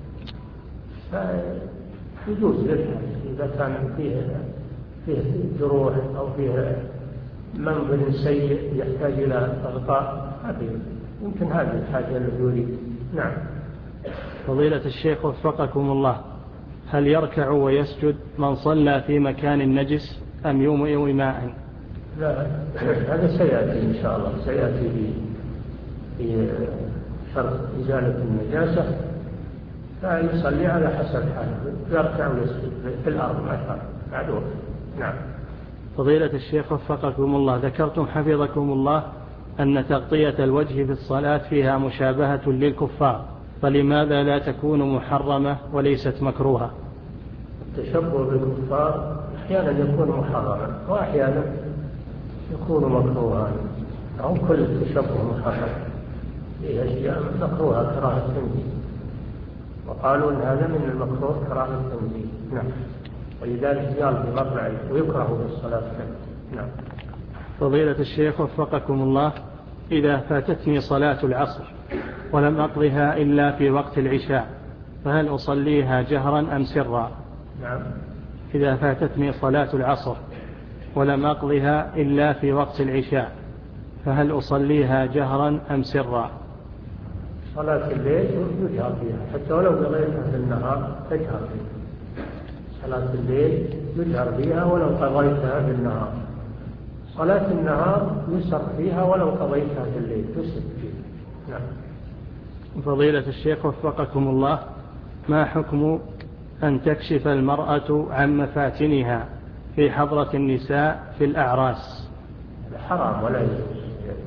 فيجوز للحاجة. إذا كان فيه فيه جروح أو فيه منظر سيء يحتاج إلى إغطاء يمكن هذه الحاجة التي يريد. نعم. فضيلة الشيخ وفقكم الله، هل يركع ويسجد من صلى في مكان نجس أم يومئ ماء؟ لا، هذا سيأتي إن شاء الله، سيأتي في في شرط إزالة النجاسة، فيصلي على حسب حاله، يركع ويسجد في الأرض ما شاء الله. نعم. فضيلة الشيخ وفقكم الله، ذكرتم حفظكم الله أن تغطية الوجه في الصلاة فيها مشابهة للكفار، فلماذا لا تكون محرمة وليست مكروهة؟ التشبه بالكفار أحيانا يكون محرما وأحيانا يكون مكروها، أو كل التشبه محرم، فيه أشياء مكروهة كراهة التنزيه، وقالوا أن هذا من المكروه كراهة التنزيه. نعم. ولذلك قال في مطلع ويكره بالصلاة. نعم. فضيلة الشيخ وفقكم الله، إذا فاتتني صلاة العصر ولم أقضها إلا في وقت العشاء فهل أصليها جهرا أم سرا؟ نعم. إذا فاتتني صلاة العصر ولم أقضها إلا في وقت العشاء فهل أصليها جهرا أم سرا؟ صلاة الليل يجهر فيها، حتى ولو قضيتها في النهار تجهر فيها. صلاة الليل يجهر فيها ولو قضيتها في النهار. صلاة النهار يسر فيها ولو قضيتها في الليل تسر فيها. نعم. فضيلة الشيخ وفقكم الله، ما حكم أن تكشف المرأة عن مفاتنها في حضرة النساء في الأعراس؟ حرام ولا يجوز،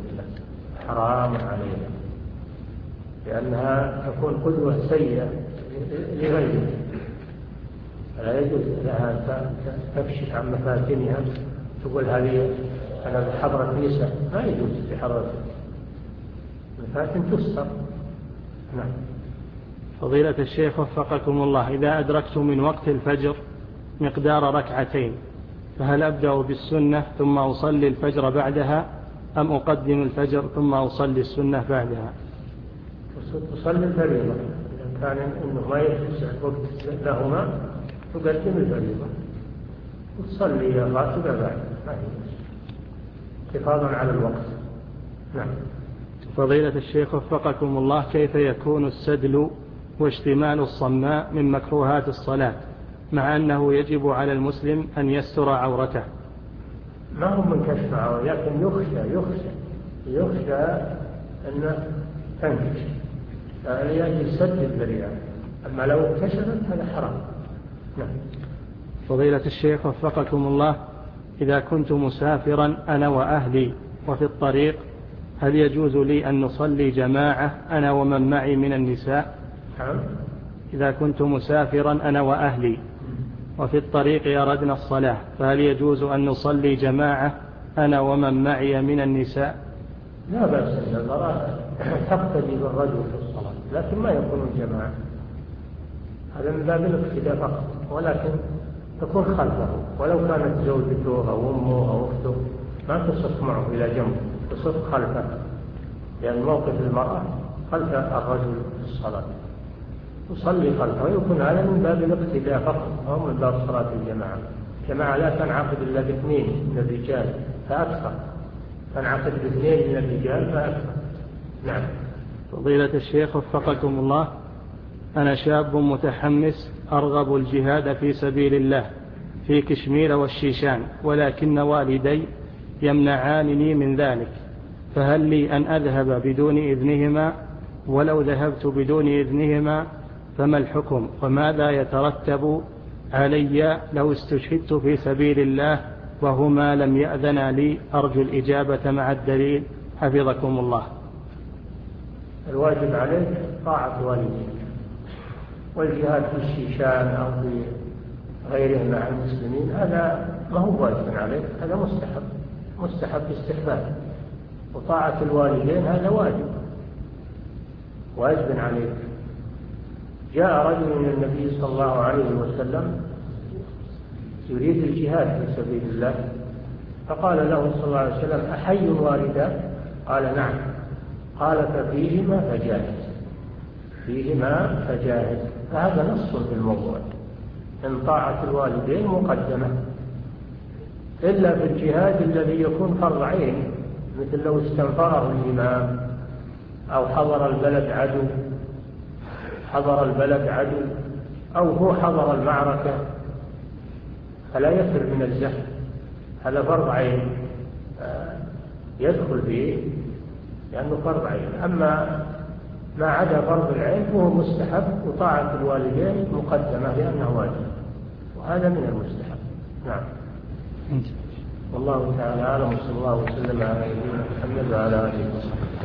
حرام عليها، لأنها تكون قدوة سيئة لغيرها، فلا يجوز لها تكشف عن مفاتنها تقول هذه أنا بحضرة نساء، ما يجوز في حضرة مفاتن تستر. نعم. فضيلة الشيخ وفقكم الله، إذا أدركت من وقت الفجر مقدار ركعتين فهل أبدأ بالسنة ثم أصلي الفجر بعدها أم أقدم الفجر ثم أصلي السنة بعدها؟ تصلي الفريضة، إذا كان إنه ما يتسع وقت لهما تقدم الفريضة وتصلي الراتبة بعدها حفاظا على الوقت. نعم. فضيلة الشيخ وفقكم الله، كيف يكون السدل واشتمال الصماء من مكروهات الصلاة مع أنه يجب على المسلم أن يستر عورته؟ ما هو من كشف عورته، لكن يخشى يخشى يخشى أن تنكشف، فيجب سد الذريعة، أما لو انكشفت هذا حرام. نعم. فضيلة الشيخ وفقكم الله، إذا كنت مسافرا أنا وأهلي وفي الطريق هل يجوز لي أن نصلي جماعة أنا ومن معي من النساء؟ إذا كنت مسافرا أنا وأهلي وفي الطريق أردنا الصلاة فهل يجوز أن نصلي جماعة أنا ومن معي من النساء؟ لا بأس أن المرأة تقتدي بالرجل في الصلاة لكن ما يكون الجماعة، هذا من باب الاقتداء فقط، ولكن تكون خلفه ولو كانت زوجته أو أمه أو أخته ما تصف معه إلى جنب، تصف خلفه، لأن موقف المرأة خلف الرجل في الصلاة تصلي خلفه، ويكون هذا من باب الاقتداء فقط أو من باب صلاة الجماعة. الجماعة لا تنعقد إلا باثنين من الرجال فأكثر، تنعقد باثنين من الرجال فأكثر. نعم. فضيلة الشيخ وفقكم الله، أنا شاب متحمس أرغب الجهاد في سبيل الله في كشمير والشيشان، ولكن والدي يمنعانني من ذلك، فهل لي أن أذهب بدون إذنهما؟ ولو ذهبت بدون إذنهما فما الحكم، وماذا يترتب علي لو استشهدت في سبيل الله وهما لم يأذنا لي؟ أرجو الإجابة مع الدليل حفظكم الله. الواجب عليك طاعة والديك، والجهاد في الشيشان أو في غيره مع المسلمين هذا ما هو واجب عليك، هذا مستحب، مستحب استحباب، وطاعة الوالدين هذا واجب واجب عليك. جاء رجل من النبي صلى الله عليه وسلم يريد الجهاد في سبيل الله، فقال له صلى الله عليه وسلم أحي والدا؟ قال نعم. قال ففيهما فجاهد، فيهما فجاهد، فهذا نص في الموضوع إن طاعة الوالدين مقدمة، إلا في الجهاد الذي يكون فرض عين، مثل لو استنفره الإمام أو حضر البلد عدو حضر البلد عدو أو هو حضر المعركة فلا يفر من الزحف، هذا فرض عين يدخل فيه لأنه فرض عين. أما ما عدا فرض العين فهو مستحب، وطاعة الوالدين مقدمة لأنه واجب، وهذا من المستحب. نعم. والله تعالى أعلم، وصلى الله وسلم على نبينا محمد وعلى آله وصحبه.